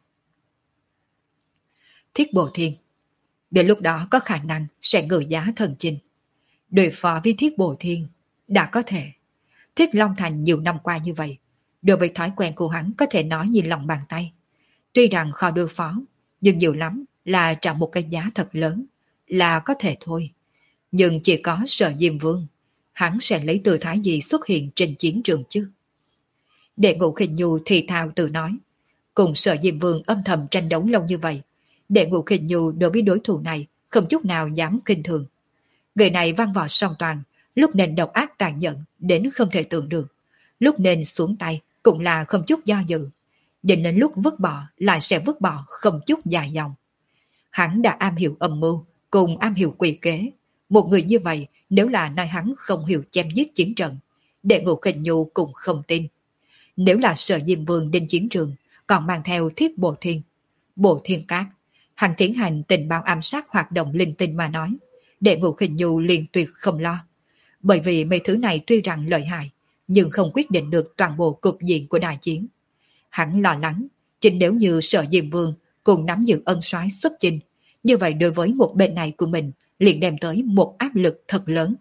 Thiết Bộ Thiên, đến lúc đó có khả năng sẽ ngự giá thần chinh. Đối phó với Thiết Bộ Thiên, đã có thể. Thiết Long Thành nhiều năm qua như vậy, đối với thói quen của hắn có thể nói như lòng bàn tay. Tuy rằng khó đối phó, nhưng nhiều lắm là trả một cái giá thật lớn, là có thể thôi. Nhưng chỉ có Sở Diêm Vương, hắn sẽ lấy tư thái gì xuất hiện trên chiến trường chứ? Đệ Ngũ Khinh Nhu thì thào tự nói, cùng Sở Diêm Vương âm thầm tranh đấu lâu như vậy, Đệ Ngũ Khinh Nhu đối với đối thủ này không chút nào dám kinh thường. Người này văn võ song toàn, lúc nên độc ác tàn nhẫn đến không thể tưởng được, lúc nên xuống tay cũng là không chút do dự, đến đến lúc vứt bỏ lại sẽ vứt bỏ không chút dài dòng. Hắn đã am hiểu âm mưu, cùng am hiểu quỷ kế. Một người như vậy, nếu là nói hắn không hiểu chém giết chiến trận, Đệ Ngũ Khinh Nhu cũng không tin. Nếu là Sở Diêm Vương đến chiến trường, còn mang theo Thiết Bộ Thiên, Bộ Thiên Cát, hắn tiến hành tình báo ám sát hoạt động linh tinh mà nói, Đệ Ngũ Khinh Nhu liền tuyệt không lo. Bởi vì mấy thứ này tuy rằng lợi hại, nhưng không quyết định được toàn bộ cục diện của đại chiến. Hắn lo lắng, chính nếu như Sở Diêm Vương cùng nắm giữ ân soái xuất chinh, như vậy đối với một bên này của mình liền đem tới một áp lực thật lớn.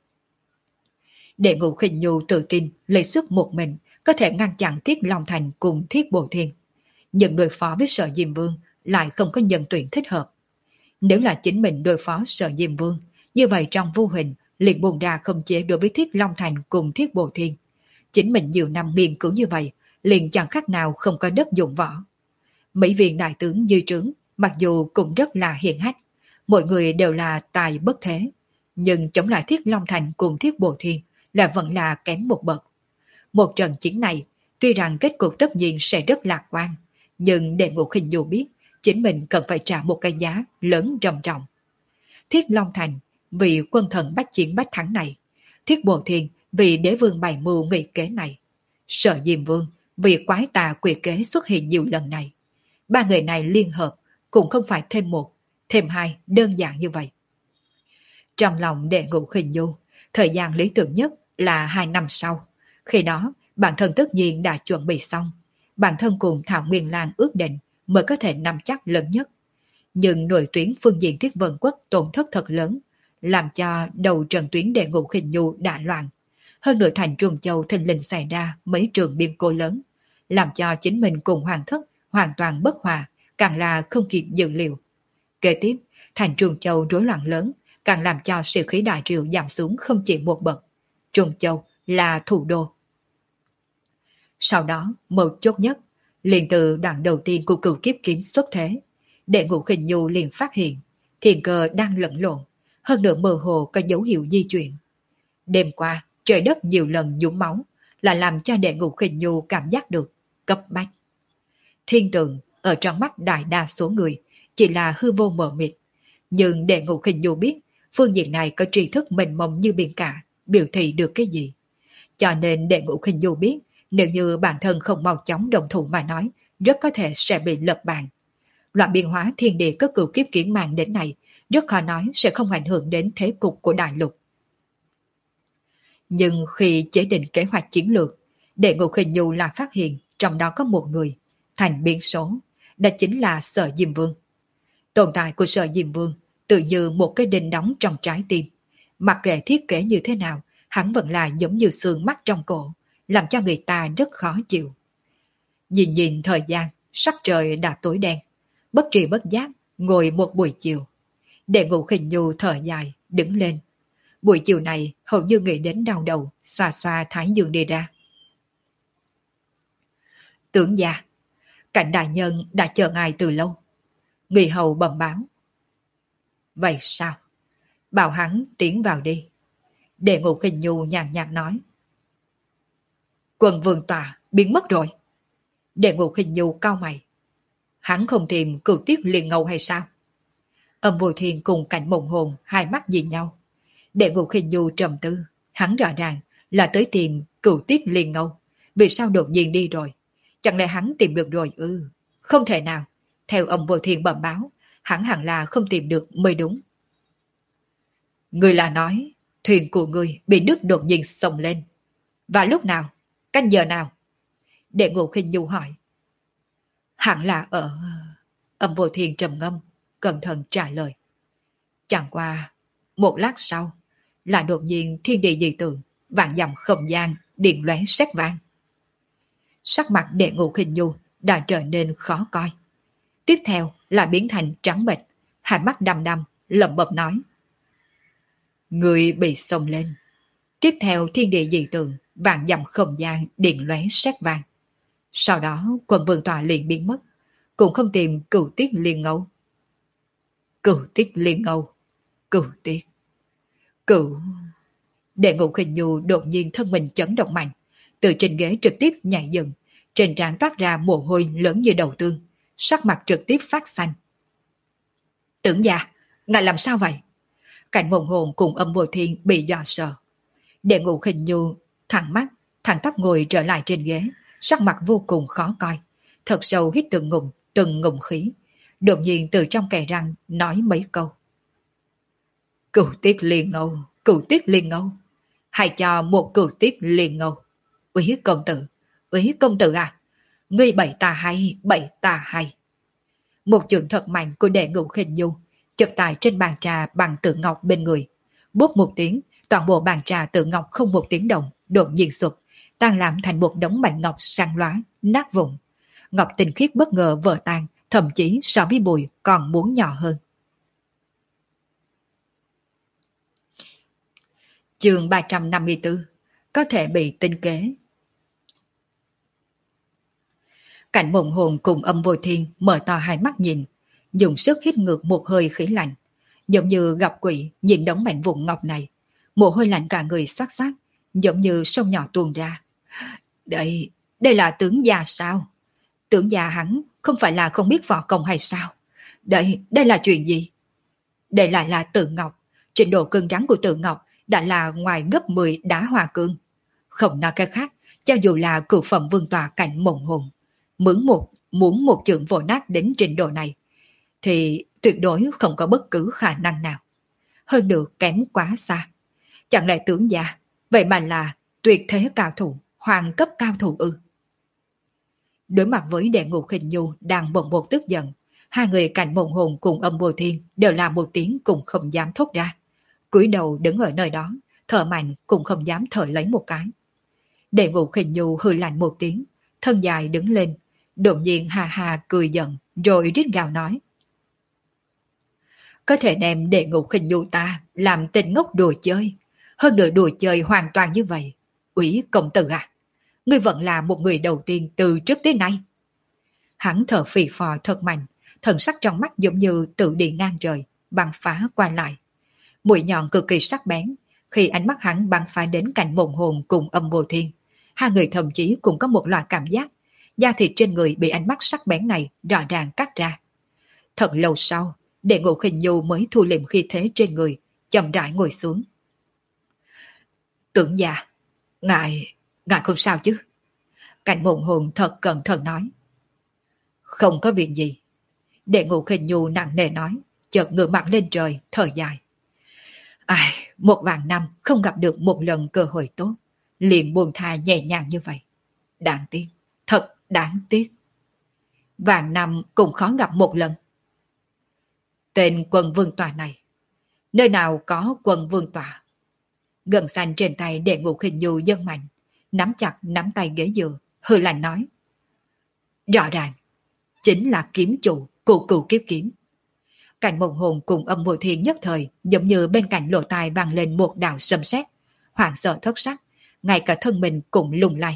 Đệ Ngũ Khinh Nhu tự tin lấy sức một mình có thể ngăn chặn Thiết Long Thành cùng Thiết Bộ Thiên, nhưng đối phó với Sở Diêm Vương lại không có nhân tuyển thích hợp. Nếu là chính mình đối phó Sở Diêm Vương, như vậy trong vô hình liền buông ra không chế đối với Thiết Long Thành cùng Thiết Bồ Thiên. Chính mình nhiều năm nghiên cứu như vậy, liền chẳng khác nào không có đất dụng võ. Mấy viên đại tướng dư trướng, mặc dù cũng rất là hiển hách, mọi người đều là tài bất thế, nhưng chống lại Thiết Long Thành cùng Thiết Bồ Thiên là vẫn là kém một bậc. Một trận chiến này, tuy rằng kết cục tất nhiên sẽ rất lạc quan, nhưng Đệ Ngũ Khinh Du biết chính mình cần phải trả một cái giá lớn trầm trọng. Thiết Long Thành vì quân thần bách chiến bách thắng này, Thiết Bồ Thiên vì đế vương bày mưu nghị kế này, Sở Diêm Vương vì quái tà quỷ kế xuất hiện nhiều lần này. Ba người này liên hợp cũng không phải thêm một, thêm hai đơn giản như vậy. Trong lòng Đệ Ngũ Khinh Du, thời gian lý tưởng nhất là hai năm sau. Khi đó, bản thân tất nhiên đã chuẩn bị xong. Bản thân cùng Thảo Nguyên Lan ước định mới có thể nắm chắc lớn nhất. Nhưng nội tuyến phương diện Thiết Vân Quốc tổn thất thật lớn, làm cho đầu trận tuyến Đệ Ngũ Khinh Du đã loạn. Hơn nữa thành Trùng Châu thình lình xảy ra mấy trường biên cố lớn, làm cho chính mình cùng Hoàng thất hoàn toàn bất hòa, càng là không kịp dự liệu. Kế tiếp, thành Trùng Châu rối loạn lớn, càng làm cho sĩ khí đại triều giảm xuống không chỉ một bậc. Trùng Châu là thủ đô. Sau đó, một chốt nhất, liền từ đoạn đầu tiên của cửu kiếp kiếm xuất thế, Đệ Ngũ Khinh Du liền phát hiện thiên cơ đang lẫn lộn, hơn nữa mơ hồ có dấu hiệu di chuyển. Đêm qua, trời đất nhiều lần nhuốm máu, là làm cho Đệ Ngũ Khinh Du cảm giác được cấp bách. Thiên tượng ở trong mắt đại đa số người chỉ là hư vô mờ mịt, nhưng Đệ Ngũ Khinh Du biết phương diện này có tri thức mênh mông như biển cả, biểu thị được cái gì. Cho nên Đệ Ngũ Khinh Du biết nếu như bản thân không mau chóng đồng thủ mà nói, rất có thể sẽ bị lật bàn. Loạn biên hóa thiên địa có cửu kiếp kiến mang đến này, rất khó nói sẽ không ảnh hưởng đến thế cục của đại lục. Nhưng khi chế định kế hoạch chiến lược, Đệ Ngũ Khinh Du là phát hiện trong đó có một người, thành biến số, đó chính là Sở Diêm Vương. Tồn tại của Sở Diêm Vương tự như một cái đinh đóng trong trái tim. Mặc kệ thiết kế như thế nào, hắn vẫn là giống như xương mắt trong cổ, làm cho người ta rất khó chịu. Nhìn nhìn thời gian, sắc trời đã tối đen. Bất tri bất giác, ngồi một buổi chiều. Đệ Ngũ Khinh Du thở dài, đứng lên. Buổi chiều này hầu như nghĩ đến đau đầu, xoa xoa thái dương đi ra. Tưởng gia, Cảnh đại nhân đã chờ ngài từ lâu. Người hầu bẩm báo. Vậy sao? Bảo hắn tiến vào đi. Đệ Ngũ Khinh Du nhàn nhạt nói. Quần vương tòa biến mất rồi. Đệ Ngũ Khinh Du cau mày. Hắn không tìm cửu tiết liền ngầu hay sao? Âm Vô Thiên cùng Cảnh Mộng Hồn hai mắt nhìn nhau. Đệ Ngũ Khinh Du trầm tư, hắn rõ ràng là tới tìm cửu tiết liền ngầu. Vì sao đột nhiên đi rồi? Chẳng lẽ hắn tìm được rồi ư? Ừ, không thể nào. Theo Âm Vô Thiên bẩm báo, hắn hẳn là không tìm được mới đúng. Người là nói, thuyền của người bị nước đột nhiên sông lên. Và lúc nào? Canh giờ nào? Đệ Ngũ Khinh Du hỏi. Hẳn là ở... Âm Vô Thiên trầm ngâm, cẩn thận trả lời. Chẳng qua, một lát sau, là đột nhiên thiên địa dị tượng, vạn dặm không gian, điện lóe sét vang. Sắc mặt Đệ Ngũ Khinh Du đã trở nên khó coi. Tiếp theo là biến thành trắng bệch, hai mắt đăm đăm, lẩm bẩm nói. Người bị xông lên. Tiếp theo thiên địa dị tượng, vạn dặm không gian, điện lóe sét vang. Sau đó quần vương tòa liền biến mất, cũng không tìm cửu tiết liên ngâu. Cửu tiết liên ngâu, cửu tiết, cửu... Đệ Ngũ Khinh Du đột nhiên thân mình chấn động mạnh, từ trên ghế trực tiếp nhảy dựng, trên trán toát ra mồ hôi lớn như đầu tương, sắc mặt trực tiếp phát xanh. Tưởng gia, ngài làm sao vậy? Cảnh Mộng Hồn cùng Âm Vô Thiên bị dọa sợ. Đệ Ngũ Khinh Du thẳng mắt, thẳng tắp ngồi trở lại trên ghế, sắc mặt vô cùng khó coi, thật sâu hít từng ngụm, từng ngụm khí, đột nhiên từ trong kẽ răng nói mấy câu. Cửu tiết liên ngâu, cửu tiết liên ngâu, hay cho một cửu tiết liên ngâu. Úy công tử, úy công tử à, ngươi bảy tà hay, bảy tà hay. Một trường thật mạnh của Đệ Ngũ Khinh Du chật tại trên bàn trà bằng tự ngọc bên người. Bốp một tiếng, toàn bộ bàn trà tự ngọc không một tiếng động, đột nhiên sụp, tan làm thành một đống mảnh ngọc sáng loá, nát vụn. Ngọc tinh khiết bất ngờ vỡ tan, thậm chí so với bụi còn muốn nhỏ hơn. Chương ba trăm năm mươi tư. Có thể bị tinh kế. Cảnh Mộng Hồn cùng Âm Vô Thiên mở to hai mắt nhìn, dùng sức hít ngược một hơi khí lạnh, giống như gặp quỷ nhìn đống mảnh vụn ngọc này, mồ hôi lạnh cả người xoát xoát, giống như sông nhỏ tuôn ra. Đây, đây là tướng già sao? Tướng già hắn không phải là không biết võ công hay sao? Đây, đây là chuyện gì? Đây lại là Tự Ngọc, trình độ cứng rắn của Tự Ngọc đã là ngoài gấp mười đá hòa cương. Không nói cái khác, cho dù là cửu phẩm vương tòa Cảnh Mộng Hồn, muốn một, muốn một chưởng vỗ nát đến trình độ này, thì tuyệt đối không có bất cứ khả năng nào. Hơn nữa kém quá xa. Chẳng lẽ tướng già, vậy mà là tuyệt thế cao thủ, hoàng cấp cao thủ ư? Đối mặt với Đệ Ngũ Khinh Nhu đang bồng bột tức giận, hai người Cảnh Mộng Hồn cùng Âm Vô Thiên đều là một tiếng cũng không dám thốt ra. Cúi đầu đứng ở nơi đó, thở mạnh cũng không dám thở lấy một cái. Đệ Ngũ Khinh Nhu hừ lạnh một tiếng, thân dài đứng lên, đột nhiên hà hà cười giận, rồi rít gào nói: có thể đem Đệ Ngũ Khinh Nhu ta làm tên ngốc đùa chơi, hơn nữa đùa chơi hoàn toàn như vậy. Ủy công tử à, ngươi vẫn là một người đầu tiên từ trước tới nay. Hắn thở phì phò thật mạnh, thần sắc trong mắt giống như tự đi ngang trời, bắn phá qua lại. Mũi nhọn cực kỳ sắc bén, khi ánh mắt hắn bắn phá đến Cảnh Mộng Hồn cùng Âm Vô Thiên, hai người thậm chí cũng có một loại cảm giác, da thịt trên người bị ánh mắt sắc bén này rõ ràng cắt ra. Thật lâu sau, Đệ Ngũ Khinh Nhu mới thu liệm khí thế trên người, chậm rãi ngồi xuống. Tưởng già, ngài, ngài không sao chứ? Cảnh Mộng Hồn thật cẩn thận nói. Không có việc gì. Đệ Ngũ Khinh Nhu nặng nề nói, chợt ngửa mặt lên trời, thở dài. Ai, một vạn năm không gặp được một lần cơ hội tốt, liền buông tha nhẹ nhàng như vậy. Đáng tiếc, thật đáng tiếc. Vạn năm cũng khó gặp một lần. Tên Quân Vương Tòa này, nơi nào có Quân Vương Tòa? Gân xanh trên tay Đệ Ngũ Khinh Nhu giơ mạnh, nắm chặt nắm tay ghế dựa, hừ lạnh nói. Rõ ràng, chính là kiếm chủ của Cửu Kiếp Kiếm. Cảnh Mộng Hồn cùng Âm Vô Thiên nhất thời giống như bên cạnh lỗ tai vang lên một đạo sấm sét, hoảng sợ thất sắc, ngay cả thân mình cũng lung lay.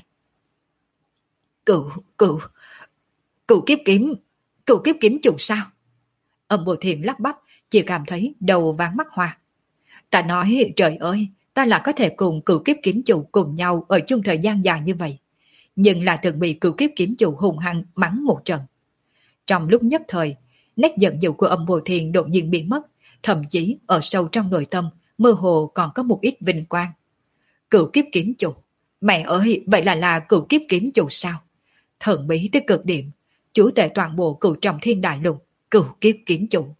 Cửu, cửu, Cửu Kiếp Kiếm, Cửu Kiếp Kiếm chủ sao? Âm Vô Thiên lắp bắp, chỉ cảm thấy đầu váng mắt hoa. Ta nói trời ơi, ta là có thể cùng Cửu Kiếp Kiếm chủ cùng nhau ở chung thời gian dài như vậy, nhưng là từng bị Cửu Kiếp Kiếm chủ hung hăng mắng một trận. Trong lúc nhất thời, nét giận dữ của Âm Vô Thiên đột nhiên biến mất, thậm chí ở sâu trong nội tâm mơ hồ còn có một ít vinh quang. Cửu Kiếp Kiếm chủ, mẹ ơi, vậy là là Cửu Kiếp Kiếm chủ sao? Thần bí tới cực điểm, chủ tể toàn bộ Cửu Trọng Thiên Đại Lục, Cửu Kiếp Kiếm chủ.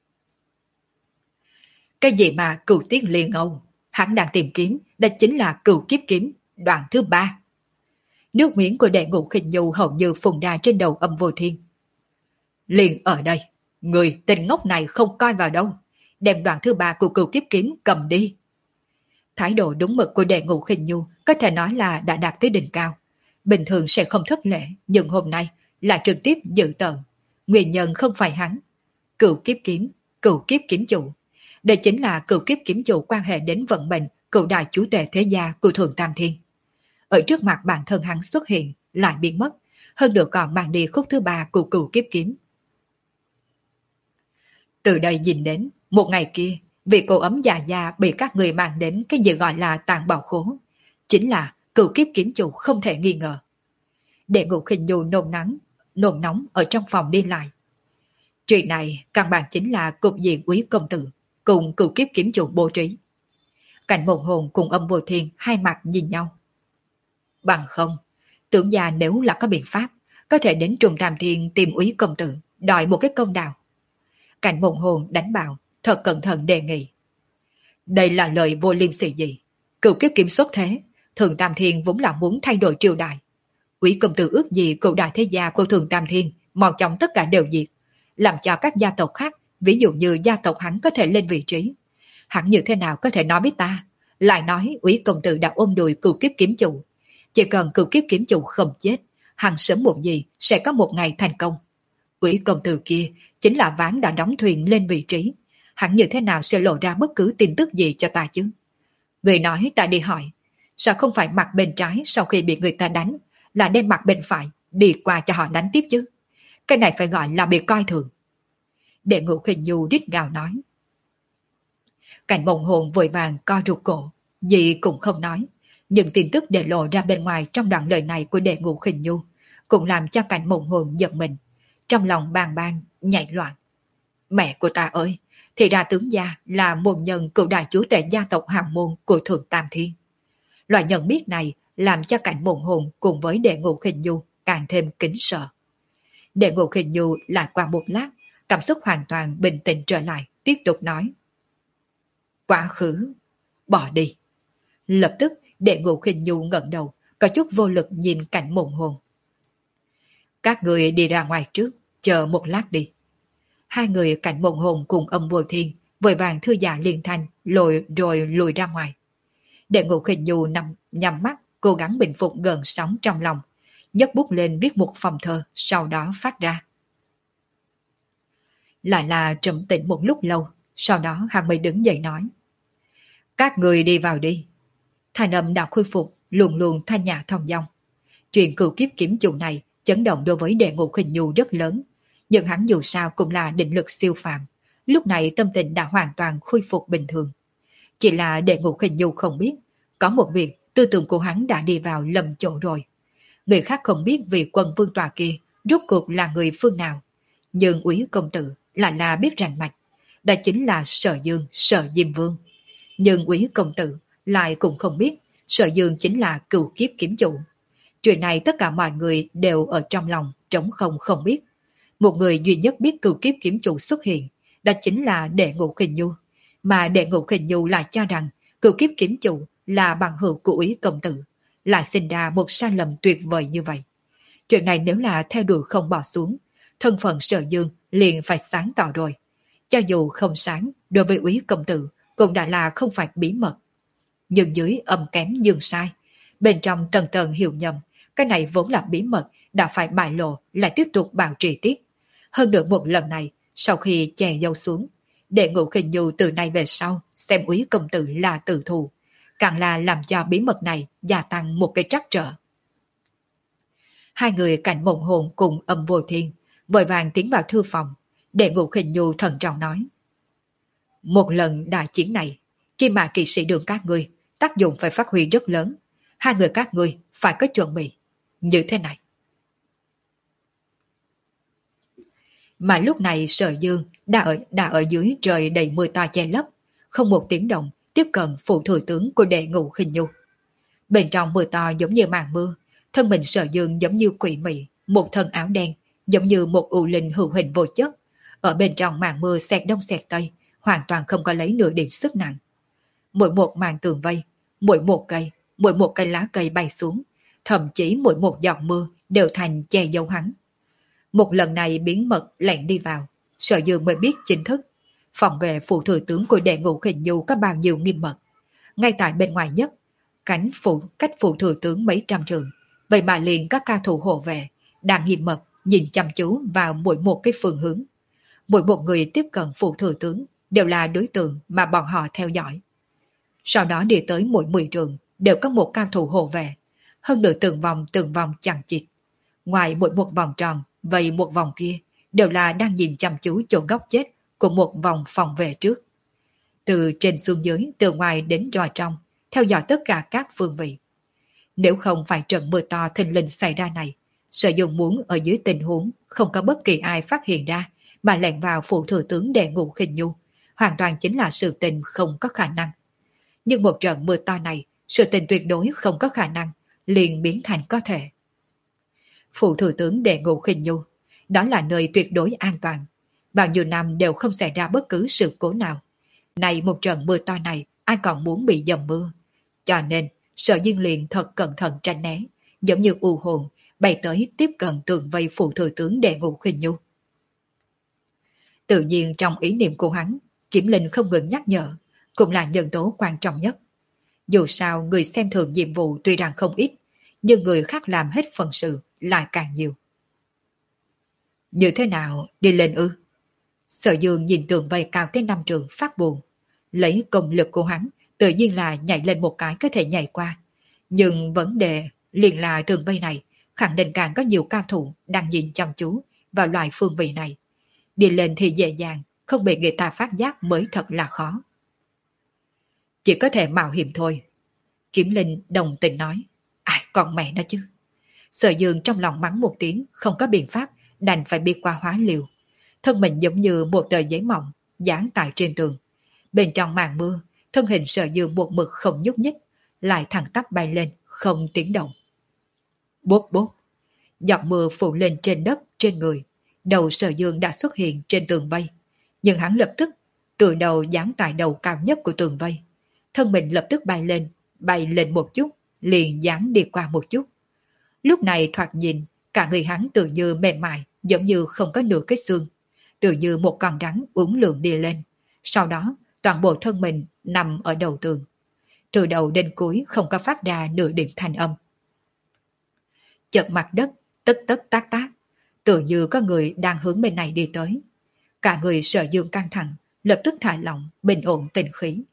Cái gì mà Cửu Tiết Liên Âu, hắn đang tìm kiếm, đó chính là Cửu Kiếp Kiếm, đoạn thứ ba. Nước miếng của Đệ Ngũ Khinh Nhu hầu như phun ra trên đầu Âm Vô Thiên. Liền ở đây, người tên ngốc này không coi vào đâu, đem đoạn thứ ba của Cửu Kiếp Kiếm cầm đi. Thái độ đúng mực của Đệ Ngũ Khinh Nhu có thể nói là đã đạt tới đỉnh cao. Bình thường sẽ không thất lễ, nhưng hôm nay là trực tiếp dự tợn. Nguyên nhân không phải hắn. Cửu Kiếp Kiếm, Cửu Kiếp Kiếm chủ. Đây chính là Cửu Kiếp Kiếm chủ quan hệ đến vận mệnh cửu đại chúa tể thế gia của Thượng Tam Thiên. Ở trước mặt bản thân hắn xuất hiện, lại biến mất, hơn nữa còn mang đi khúc thứ ba của Cửu Kiếp Kiếm. Từ đây nhìn đến, một ngày kia, vị cô ấm già già bị các người mang đến cái gì gọi là tàn bào khố, chính là Cửu Kiếp Kiếm chủ không thể nghi ngờ. Đệ Ngũ Khinh Nhu nôn nóng, nôn nóng ở trong phòng đi lại. Chuyện này căn bản chính là cục diện Úy công tử cùng Cửu Kiếp Kiếm chủ bố trí. Cảnh Mộng Hồn cùng Âm Vô Thiên hai mặt nhìn nhau. Bằng không, tưởng già nếu là có biện pháp, có thể đến Trùng Tam Thiên tìm Úy công tử, đòi một cái công đạo. Cảnh Mộng Hồn đánh bảo, thật cẩn thận đề nghị. Đây là lời vô liêm sỉ gì? Cửu Kiếp Kiếm xuất thế, Thượng Tam Thiên vốn là muốn thay đổi triều đại. Úy công tử ước gì cửu đại thế gia của Thượng Tam Thiên mau chóng tất cả đều diệt, làm cho các gia tộc khác, ví dụ như gia tộc hắn có thể lên vị trí. Hắn như thế nào có thể nói với ta, lại nói Úy công tử đã ôm đùi Cửu Kiếp Kiếm chủ. Chỉ cần Cửu Kiếp Kiếm chủ không chết, hắn sớm muộn gì sẽ có một ngày thành công. Úy công tử kia chính là ván đã đóng thuyền lên vị trí, hắn như thế nào sẽ lộ ra bất cứ tin tức gì cho ta chứ? Người nói ta đi hỏi, sao không phải mặt bên trái sau khi bị người ta đánh, là đem mặt bên phải, đi qua cho họ đánh tiếp chứ? Cái này phải gọi là bị coi thường. Đệ Ngũ Khinh Nhu rít gào nói. Cảnh Mộng Hồn vội vàng co rụt cổ, gì cũng không nói. Nhưng tin tức để lộ ra bên ngoài trong đoạn lời này của Đệ Ngũ Khinh Nhu cũng làm cho Cảnh Mộng Hồn giật mình, trong lòng bàng bàng nhảy loạn. Mẹ của ta ơi, thì ra tướng gia là môn nhân cựu đại chúa tể gia tộc Hàn Môn của Thượng Tam Thiên. Loại nhận biết này làm cho Cảnh Mộng Hồn cùng với Đệ Ngũ Khinh Nhu càng thêm kính sợ. Đệ Ngũ Khinh Nhu lại qua một lát, cảm xúc hoàn toàn bình tĩnh trở lại, tiếp tục nói. Quá khứ, bỏ đi. Lập tức Đệ Ngũ Khinh Nhu ngẩng đầu, có chút vô lực nhìn Cảnh Mộng Hồn. Các người đi ra ngoài trước, chờ một lát đi. Hai người Cảnh Mộng Hồn cùng Âm Vô Thiên vội vàng thư giả liền thanh, lồi rồi lùi ra ngoài. Đệ Ngũ Khinh Nhu nằm nhắm mắt, cố gắng bình phục gần sóng trong lòng, nhấc bút lên viết một phòng thơ, sau đó phát ra. Lại là trầm tĩnh một lúc lâu, sau đó hắn mới đứng dậy nói. Các người đi vào đi. Thanh âm đã khôi phục, luôn luôn thanh nhã thông dong. Chuyện cửu kiếp kiếm chủ này chấn động đối với Đệ Ngũ Khinh Nhu rất lớn, nhưng hắn dù sao cũng là định lực siêu phàm, lúc này tâm tình đã hoàn toàn khôi phục bình thường. Chỉ là Đệ Ngũ Khinh Nhu không biết, có một việc tư tưởng của hắn đã đi vào lầm chỗ rồi. Người khác không biết vì quân vương tòa kia rốt cuộc là người phương nào, nhưng Úy công tử lại là biết rành mạch, đó chính là Sở Dương, Sở Diêm Vương. Nhưng Úy công tử lại cũng không biết Sở Dương chính là cửu kiếp kiếm chủ. Chuyện này tất cả mọi người đều ở trong lòng trống không không biết. Một người duy nhất biết cửu kiếp kiếm chủ xuất hiện, đó chính là Đệ Ngũ Khinh Nhu, mà Đệ Ngũ Khinh Nhu lại cho rằng cửu kiếp kiếm chủ là bằng hữu của Úy công tử, lại sinh ra một sai lầm tuyệt vời như vậy. Chuyện này nếu là theo đuổi không bỏ xuống, thân phận Sở Dương liền phải sáng tỏ rồi. Cho dù không sáng, đối với Úy công tử cũng đã là không phải bí mật. Nhưng dưới âm kém dương sai, bên trong tầng tầng hiểu nhầm, cái này vốn là bí mật, đã phải bại lộ lại tiếp tục bảo trì tiếp. Hơn nữa một lần này, sau khi chè dâu xuống, Đệ Ngũ Khinh Nhu từ nay về sau xem Úy công tử là tử thù, càng là làm cho bí mật này gia tăng một cái trắc trở. Hai người Cảnh Mộng Hồn cùng Âm Vô Thiên vội vàng tiến vào thư phòng. Đệ Ngũ Khinh Nhu thận trọng nói. Một lần đại chiến này, Kim Mã kỵ sĩ đường các ngươi tác dụng phải phát huy rất lớn. Hai người các ngươi phải có chuẩn bị như thế này. Mà lúc này Sở Dương đã ở, đã ở dưới trời đầy mưa to che lấp, không một tiếng động tiếp cận phụ thừa tướng của Đệ Ngũ Khinh Nhu. Bên trong mưa to giống như màn mưa, thân mình Sở Dương giống như quỷ mị, một thân áo đen giống như một u linh hữu hình vô chất, ở bên trong màn mưa xẹt đông xẹt tây, hoàn toàn không có lấy nửa điểm sức nặng. Mỗi một màn tường vây, mỗi một cây, mỗi một cây lá cây bay xuống, thậm chí mỗi một giọt mưa đều thành che giấu hắn. Một lần này biến mật lẻn đi vào, Sở Dương mới biết chính thức phòng vệ phụ thừa tướng của Đệ Ngũ Khinh Nhu có bao nhiêu nghiêm mật. Ngay tại bên ngoài nhất, cánh phụ cách phụ thừa tướng mấy trăm trường, vậy mà liền các cao thủ hộ vệ đang nghiêm mật nhìn chăm chú vào mỗi một cái phương hướng. Mỗi một người tiếp cận phụ thừa tướng đều là đối tượng mà bọn họ theo dõi. Sau đó đi tới mỗi mười trường đều có một cao thủ hộ vệ, hơn nữa từng vòng từng vòng chằng chịt. Ngoài mỗi một vòng tròn, vậy một vòng kia đều là đang nhìn chăm chú chỗ góc chết của một vòng phòng vệ trước. Từ trên xuống dưới, từ ngoài đến ngoài trong, theo dõi tất cả các phương vị. Nếu không phải trận mưa to thình lình xảy ra này, Sở Dương muốn ở dưới tình huống không có bất kỳ ai phát hiện ra mà lẻn vào phụ thừa tướng Đệ Ngũ Khinh Nhu, hoàn toàn chính là sự tình không có khả năng. Nhưng một trận mưa to này, sự tình tuyệt đối không có khả năng, liền biến thành có thể. Phụ thừa tướng Đệ Ngũ Khinh Nhu, đó là nơi tuyệt đối an toàn. Bao nhiêu năm đều không xảy ra bất cứ sự cố nào. Này một trận mưa to này, ai còn muốn bị dầm mưa. Cho nên, Sở Dương liền thật cẩn thận tránh né, giống như u hồn, bay tới tiếp cận tường vây phụ thừa tướng Đệ Ngũ Khinh Nhu. Tự nhiên trong ý niệm của hắn, Kiểm Linh không ngừng nhắc nhở, cũng là nhân tố quan trọng nhất. Dù sao người xem thường nhiệm vụ tuy rằng không ít, nhưng người khác làm hết phần sự lại càng nhiều. Như thế nào, đi lên ư? Sở Dương nhìn tường vây cao tới năm trường phát buồn, lấy công lực của hắn tự nhiên là nhảy lên một cái có thể nhảy qua. Nhưng vấn đề liền là tường vây này khẳng định càng có nhiều cao thủ đang nhìn chăm chú vào loại phương vị này. Đi lên thì dễ dàng, không bị người ta phát giác mới thật là khó. Chỉ có thể mạo hiểm thôi. Kiếm Linh đồng tình nói. Ai còn mẹ nó chứ. Sở Dương trong lòng mắng một tiếng, không có biện pháp, đành phải đi qua hóa liều. Thân mình giống như một tờ giấy mỏng, dán tại trên tường. Bên trong màn mưa, thân hình Sở Dương một mực không nhúc nhích, lại thẳng tắp bay lên, không tiếng động. Bốp bốp, giọt mưa phủ lên trên đất, trên người. Đầu Sở Dương đã xuất hiện trên tường vây, nhưng hắn lập tức từ đầu dán tại đầu cao nhất của tường vây. Thân mình lập tức bay lên, bay lên một chút, liền dán đi qua một chút. Lúc này thoạt nhìn, cả người hắn tự như mềm mại, giống như không có nửa cái xương, tự như một con rắn uốn lượn đi lên. Sau đó, toàn bộ thân mình nằm ở đầu tường. Từ đầu đến cuối không có phát ra nửa điểm thanh âm. Chợt mặt đất, tất tất tác tác, tự như có người đang hướng bên này đi tới. Cả người Sở Dương căng thẳng, lập tức thả lỏng, bình ổn tình khí.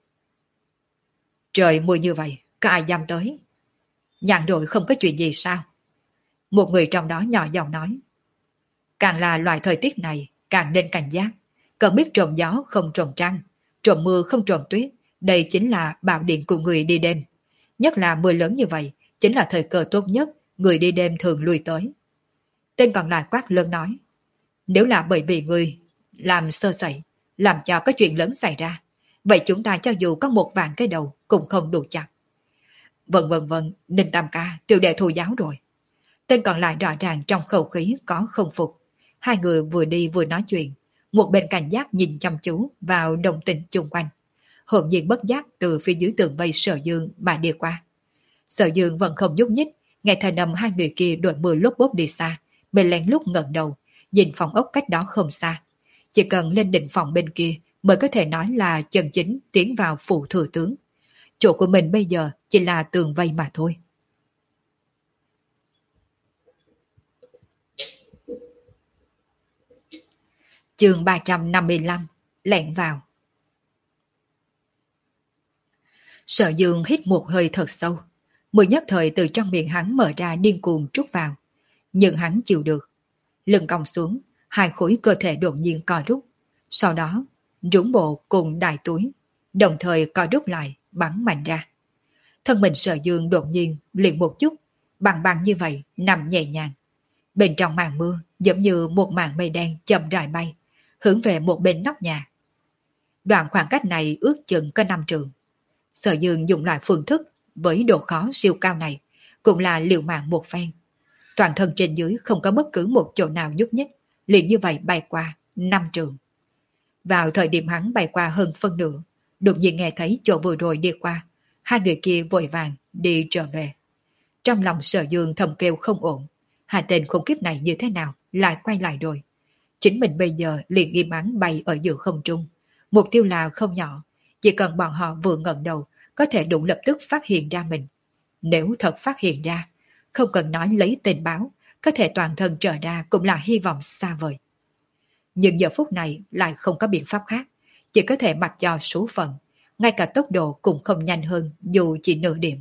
Trời mưa như vậy, có ai dám tới? Nhạn đội không có chuyện gì sao? Một người trong đó nhỏ giọng nói. Càng là loại thời tiết này, càng nên cảnh giác. Cần biết trộm gió không trộm trăng, trộm mưa không trộm tuyết. Đây chính là bảo điện của người đi đêm. Nhất là mưa lớn như vậy, chính là thời cơ tốt nhất người đi đêm thường lui tới. Tên còn lại quát lớn nói. Nếu là bởi vì người làm sơ sẩy, làm cho có chuyện lớn xảy ra, vậy chúng ta cho dù có một vạn cái đầu cũng không đủ chặt. Vâng vâng vâng, Ninh Tam ca, tiểu đệ thù giáo rồi. Tên còn lại rõ ràng trong khẩu khí có không phục. Hai người vừa đi vừa nói chuyện, một bên cảnh giác nhìn chăm chú vào động tĩnh chung quanh. Hồn nhiên bất giác từ phía dưới tường vây Sở Dương mà đi qua. Sở Dương vẫn không nhúc nhích, nghe thanh âm hai người kia đội mưa lốp bốp đi xa, mình lén lút ngẩng đầu, nhìn phòng ốc cách đó không xa. Chỉ cần lên đỉnh phòng bên kia mới có thể nói là chân chính tiến vào phủ thừa tướng. Chỗ của mình bây giờ chỉ là tường vây mà thôi. Chương ba trăm năm mươi lăm, lẻn vào. Sở Dương hít một hơi thật sâu. Mùi nhất thời từ trong miệng hắn mở ra điên cuồng trút vào. Nhưng hắn chịu được. Lưng cong xuống, hai khối cơ thể đột nhiên co rút. Sau đó, rúng bộ cùng đại túi, đồng thời co rút lại, bắn mạnh ra. Thân mình Sở Dương đột nhiên liền một chút, bằng bằng như vậy, nằm nhẹ nhàng. Bên trong màn mưa, giống như một màn mây đen chậm rãi bay, hướng về một bên nóc nhà. Đoạn khoảng cách này ước chừng có năm trường. Sở Dương dùng loại phương thức với độ khó siêu cao này, cũng là liều mạng một phen. Toàn thân trên dưới không có bất cứ một chỗ nào nhúc nhích, liền như vậy bay qua năm trường. Vào thời điểm hắn bay qua hơn phân nửa, đột nhiên nghe thấy chỗ vừa rồi đi qua, hai người kia vội vàng đi trở về. Trong lòng Sở Dương thầm kêu không ổn, hai tên khốn kiếp này như thế nào lại quay lại rồi. Chính mình bây giờ liền im ắng bay ở giữa không trung, mục tiêu là không nhỏ, chỉ cần bọn họ vừa ngẩng đầu có thể đủ lập tức phát hiện ra mình. Nếu thật phát hiện ra, không cần nói lấy tình báo, có thể toàn thân trở ra cũng là hy vọng xa vời. Nhưng giờ phút này lại không có biện pháp khác, chỉ có thể mặc cho số phận, ngay cả tốc độ cũng không nhanh hơn dù chỉ nửa điểm.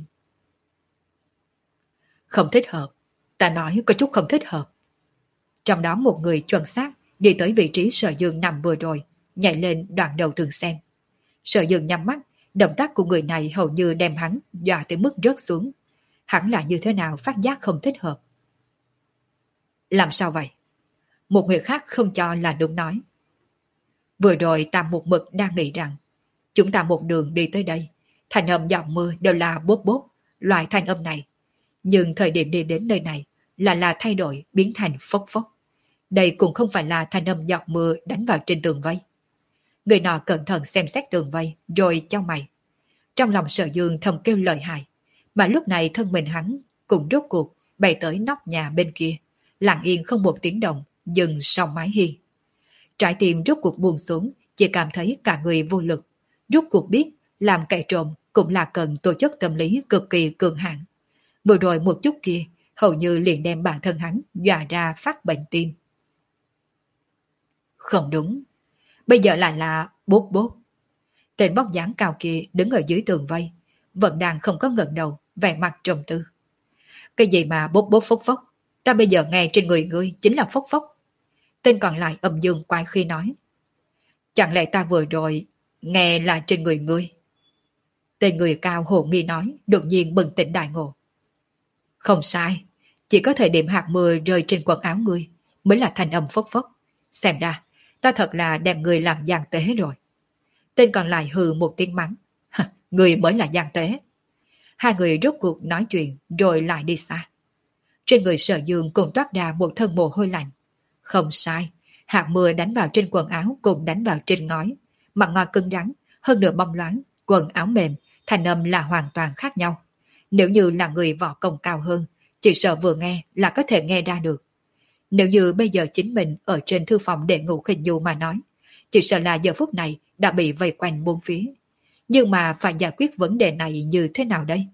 Không thích hợp, ta nói có chút không thích hợp. Trong đó một người chuẩn xác đi tới vị trí Sở Dương nằm vừa rồi, nhảy lên đoạn đầu tường xem. Sở Dương nhắm mắt, động tác của người này hầu như đem hắn dọa tới mức rớt xuống. Hắn là như thế nào phát giác không thích hợp? Làm sao vậy? Một người khác không cho là đúng nói. Vừa rồi ta một mực đang nghĩ rằng chúng ta một đường đi tới đây, thanh âm giọt mưa đều là bốp bốp, loại thanh âm này. Nhưng thời điểm đi đến nơi này là là thay đổi biến thành phốc phốc. Đây cũng không phải là thanh âm giọt mưa đánh vào trên tường vây. Người nọ cẩn thận xem xét tường vây rồi chau mày. Trong lòng Sở Dương thầm kêu lợi hại, mà lúc này thân mình hắn cũng rốt cuộc bay tới nóc nhà bên kia, lặng yên không một tiếng động, dừng sau mái hiên. Trái tim rốt cuộc buông xuống, chỉ cảm thấy cả người vô lực. Rốt cuộc biết làm kẻ trộm cũng là cần tổ chức tâm lý cực kỳ cường hãn. Vừa rồi một chút kia, hầu như liền đem bản thân hắn dọa ra phát bệnh tim. Không đúng, bây giờ lại là bốp bốp. Tên bóc dáng cao kia đứng ở dưới tường vây, vẫn đang không có ngẩng đầu, vẻ mặt trầm tư. Cái gì mà bốc bốc phốc phốc, ta bây giờ nghe trên người ngươi chính là phốc phốc. Tên còn lại âm dương quái khi nói. Chẳng lẽ ta vừa rồi nghe là trên người ngươi? Tên người cao hồ nghi nói, đột nhiên bừng tỉnh đại ngộ. Không sai, chỉ có thời điểm hạt mưa rơi trên quần áo ngươi mới là thành âm phốc phốc. Xem ra, ta thật là đem ngươi làm gian tế rồi. Tên còn lại hừ một tiếng mắng. Ngươi mới là gian tế. Hai người rốt cuộc nói chuyện rồi lại đi xa. Trên người Sở Dương cùng toát ra một thân mồ hôi lạnh. Không sai, hạt mưa đánh vào trên quần áo cùng đánh vào trên ngói. Mặt ngói cứng rắn, hơn nửa bong loáng, quần áo mềm, thành âm là hoàn toàn khác nhau. Nếu như là người võ công cao hơn, chỉ sợ vừa nghe là có thể nghe ra được. Nếu như bây giờ chính mình ở trên thư phòng để ngủ khinh nhu mà nói, chỉ sợ là giờ phút này đã bị vây quanh bốn phía. Nhưng mà phải giải quyết vấn đề này như thế nào đây?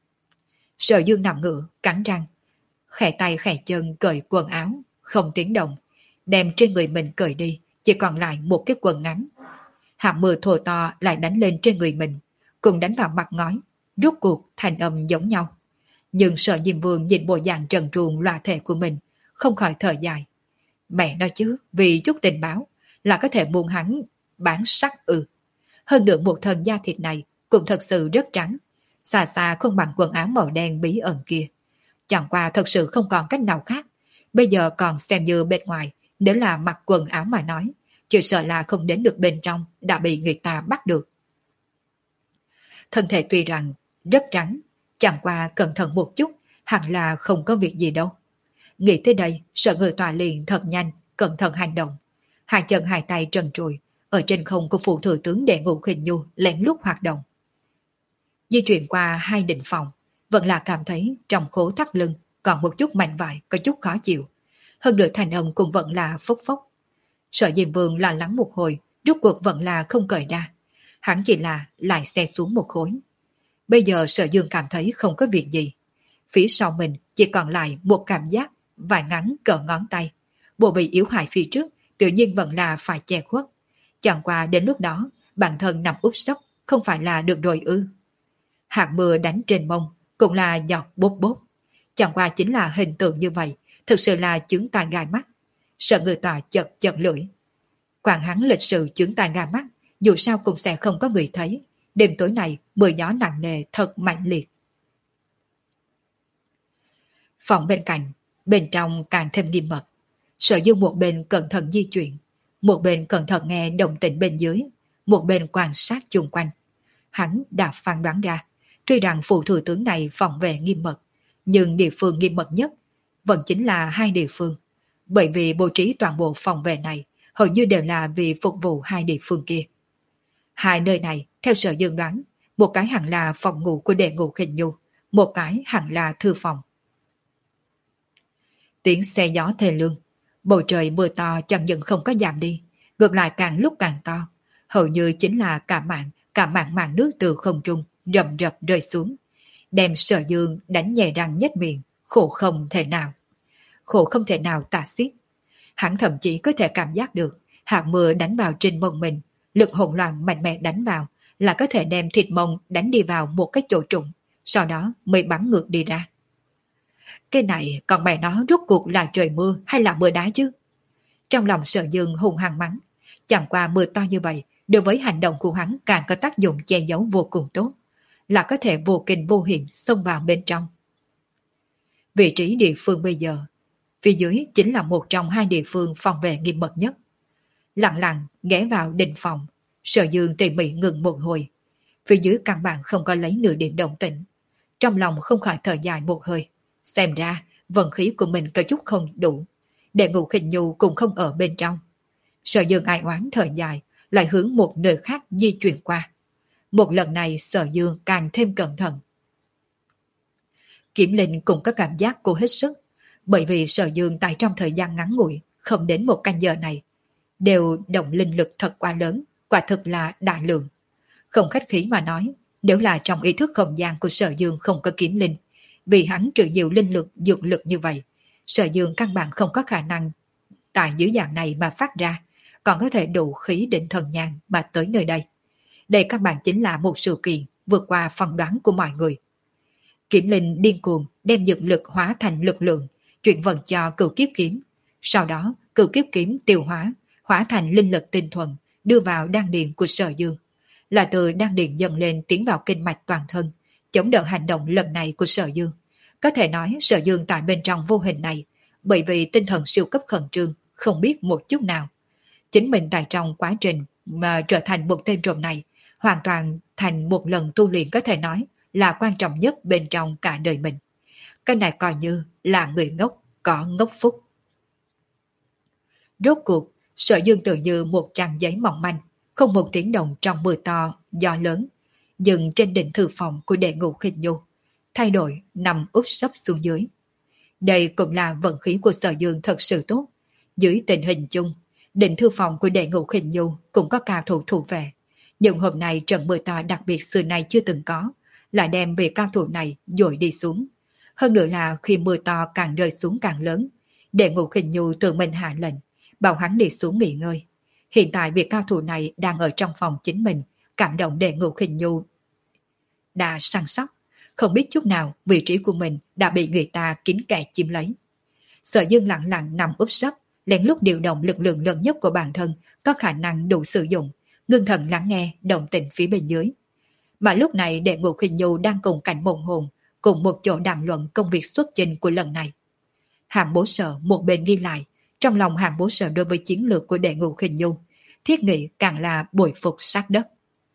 Sở Dương nằm ngửa, cắn răng, khẽ tay khẽ chân cởi quần áo, không tiếng động, đem trên người mình cởi đi, chỉ còn lại một cái quần ngắn. Hạt mưa thổi to lại đánh lên trên người mình, cùng đánh vào mặt ngói, rốt cuộc thành âm giống nhau. Nhưng Sở Diêm Vương nhìn bộ dạng trần truồng loa thể của mình, không khỏi thở dài. Mẹ nói chứ, vì chút tình báo là có thể buông hắn bán sắc ư. Hơn nữa một thân da thịt này cũng thật sự rất trắng, xa xa không bằng quần áo màu đen bí ẩn kia. Chẳng qua thật sự không còn cách nào khác. Bây giờ còn xem như bên ngoài, nếu là mặc quần áo mà nói, chỉ sợ là không đến được bên trong, đã bị người ta bắt được. Thân thể tuy rằng rất trắng, chẳng qua cẩn thận một chút, hẳn là không có việc gì đâu. Nghĩ tới đây, Sở Người Tòa liền thật nhanh, cẩn thận hành động. Hai chân hai tay trần trùi, ở trên không của phụ thừa tướng Đệ Ngũ Khinh Nhu lén lút hoạt động. Di chuyển qua hai định phòng, vẫn là cảm thấy trong khố thắt lưng còn một chút mạnh vải, có chút khó chịu. Hơn nữa thành âm cũng vẫn là phốc phốc. Sở Diêm Vương lo lắng một hồi, rốt cuộc vẫn là không cởi ra. Hắn chỉ là lại xe xuống một khối. Bây giờ Sở Dương cảm thấy không có việc gì. Phía sau mình chỉ còn lại một cảm giác vải ngắn cỡ ngón tay. Bộ vị yếu hại phía trước tự nhiên vẫn là phải che khuất. Chẳng qua đến lúc đó bản thân nằm úp sấp không phải là được rồi ư. Hạt mưa đánh trên mông cũng là giọt bốp bốp. Chẳng qua chính là hình tượng như vậy, thực sự là chứng tai gai mắt. Sợ người tòa chật chật lưỡi. Quản hắn lịch sự chứng tai gai mắt, dù sao cũng sẽ không có người thấy. Đêm tối này mưa gió nặng nề thật mạnh liệt. Phòng bên cạnh, bên trong càng thêm nghiêm mật. Sở Dương một bên cẩn thận di chuyển, một bên cẩn thận nghe động tĩnh bên dưới, một bên quan sát chung quanh. Hắn đã phán đoán ra, tuy rằng phụ thừa tướng này phòng vệ nghiêm mật, nhưng địa phương nghiêm mật nhất vẫn chính là hai địa phương. Bởi vì bố trí toàn bộ phòng vệ này hầu như đều là vì phục vụ hai địa phương kia. Hai nơi này, theo Sở Dương đoán, một cái hẳn là phòng ngủ của Đệ Ngũ Khinh Nhu, một cái hẳn là thư phòng. Tiếng xe gió thê lương, bầu trời mưa to chẳng những không có giảm đi, ngược lại càng lúc càng to, hầu như chính là cả mạng, cả mạng màn nước từ không trung rầm rập rơi xuống, đem Sở Dương đánh nhè răng nhếch miệng, khổ không thể nào. Khổ không thể nào tả xiết. Hắn thậm chí có thể cảm giác được hạt mưa đánh vào trên mông mình, lực hỗn loạn mạnh mẽ đánh vào là có thể đem thịt mông đánh đi vào một cái chỗ trũng, sau đó mới bắn ngược đi ra. Cái này còn mẹ nó rốt cuộc là trời mưa hay là mưa đá chứ? Trong lòng Sở Dương hung hăng mắng. Chẳng qua mưa to như vậy, đối với hành động của hắn càng có tác dụng che giấu vô cùng tốt, là có thể vô kinh vô hiểm xông vào bên trong. Vị trí địa phương bây giờ, phía dưới chính là một trong hai địa phương phòng vệ nghiêm mật nhất. Lặng lặng ghé vào đình phòng, Sở Dương tỉ mỉ ngừng một hồi. Phía dưới căn bản không có lấy nửa điểm động tĩnh. Trong lòng không khỏi thở dài một hơi. Xem ra vận khí của mình có chút không đủ. Đệ Ngũ Khinh Nhu cũng không ở bên trong. Sở Dương ai oán thở dài, lại hướng một nơi khác di chuyển qua. Một lần này Sở Dương càng thêm cẩn thận. Kiểm Linh cũng có cảm giác cô hết sức, bởi vì Sở Dương tại trong thời gian ngắn ngủi, không đến một canh giờ này, đều động linh lực thật quá lớn, quả thực là đại lượng. Không khách khí mà nói, nếu là trong ý thức không gian của Sở Dương không có Kiểm Linh, vì hắn trừ nhiều linh lực, dược lực như vậy, Sở Dương căn bản không có khả năng tại dưới dạng này mà phát ra, còn có thể đủ khí định thần nhàn mà tới nơi đây. Đây các bạn chính là một sự kiện vượt qua phỏng đoán của mọi người. Kiếm Linh điên cuồng đem dược lực hóa thành lực lượng, chuyển vận cho cửu kiếp kiếm. Sau đó, cửu kiếp kiếm tiêu hóa, hóa thành linh lực tinh thuần, đưa vào đan điền của Sở Dương. Là từ đan điền dần lên tiến vào kinh mạch toàn thân, chống đỡ hành động lần này của Sở Dương. Có thể nói Sở Dương tại bên trong vô hình này, bởi vì tinh thần siêu cấp khẩn trương, không biết một chút nào. Chính mình tại trong quá trình mà trở thành một tên trộm này, hoàn toàn thành một lần tu luyện có thể nói là quan trọng nhất bên trong cả đời mình. Cái này coi như là người ngốc, có ngốc phúc. Rốt cuộc, Sở Dương tự như một trang giấy mỏng manh, không một tiếng động trong mưa to, gió lớn, dừng trên đỉnh thư phòng của Đệ Ngũ Khinh Nhu, thay đổi nằm úp sấp xuống dưới. Đây cũng là vận khí của Sở Dương thật sự tốt. Dưới tình hình chung, đỉnh thư phòng của Đệ Ngũ Khinh Nhu cũng có cao thủ thủ vệ. Nhưng hôm nay trận mưa to đặc biệt xưa nay chưa từng có, lại đem vị cao thủ này dội đi xuống. Hơn nữa là khi mưa to càng rơi xuống càng lớn, Đệ Ngũ Khinh Nhu tự mình hạ lệnh, bảo hắn đi xuống nghỉ ngơi. Hiện tại vị cao thủ này đang ở trong phòng chính mình, cảm động Đệ Ngũ Khinh Nhu đã săn sóc, không biết chút nào vị trí của mình đã bị người ta kín kẽ chiếm lấy. Sở Dương lặng lặng nằm úp sấp, lén lút điều động lực lượng lớn nhất của bản thân có khả năng đủ sử dụng, ngưng thần lắng nghe động tĩnh phía bên dưới. Mà lúc này Đệ Ngũ Khinh Nhu đang cùng cảnh mộng hồn cùng một chỗ đàm luận công việc xuất trình của lần này. Hàm Bố Sở một bên ghi lại, trong lòng Hàm Bố Sở đối với chiến lược của Đệ Ngũ Khinh Nhu, thiết nghĩ càng là bội phục sát đất.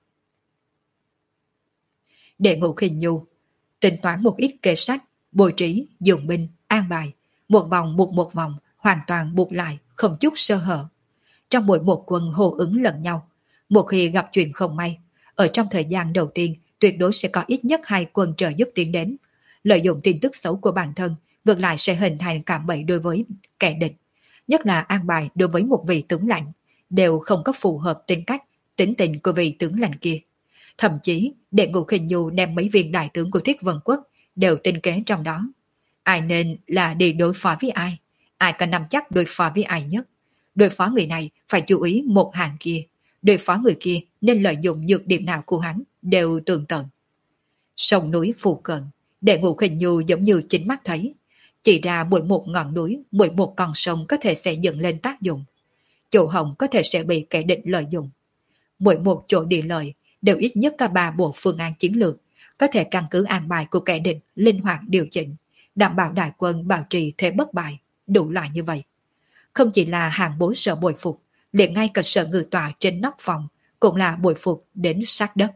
Đệ Ngũ Khinh Nhu tính toán một ít kê sách, bồi trí, dùng binh, an bài, một vòng buộc một vòng, hoàn toàn buộc lại, không chút sơ hở. Trong mỗi một quân hô ứng lẫn nhau, một khi gặp chuyện không may, ở trong thời gian đầu tiên tuyệt đối sẽ có ít nhất hai quân trợ giúp tiến đến. Lợi dụng tin tức xấu của bản thân, ngược lại sẽ hình thành cạm bẫy đối với kẻ địch. Nhất là an bài đối với một vị tướng lãnh, đều không có phù hợp tính cách, tính tình của vị tướng lãnh kia. Thậm chí, Đệ Ngũ Khinh Nhu đem mấy viên đại tướng của Thiết Vân Quốc đều tinh kế trong đó. Ai nên là đi đối phó với ai? Ai có nắm chắc đối phó với ai nhất? Đối phó người này phải chú ý một hàng kia. Đối phó người kia nên lợi dụng nhược điểm nào của hắn đều tường tận. Sông núi phù cận, Đệ Ngũ Khinh Nhu giống như chính mắt thấy. Chỉ ra mỗi một ngọn núi, mỗi một con sông có thể sẽ dựng lên tác dụng. Chỗ hồng có thể sẽ bị kẻ địch lợi dụng. Mỗi một chỗ địa lợi đều ít nhất cả ba bộ phương án chiến lược, có thể căn cứ an bài của kẻ địch linh hoạt điều chỉnh, đảm bảo đại quân bảo trì thế bất bại, đủ loại như vậy. Không chỉ là Hàng Bố Sở bội phục, liền ngay cả Sở Ngự Tọa trên nóc phòng cũng là bội phục đến sát đất.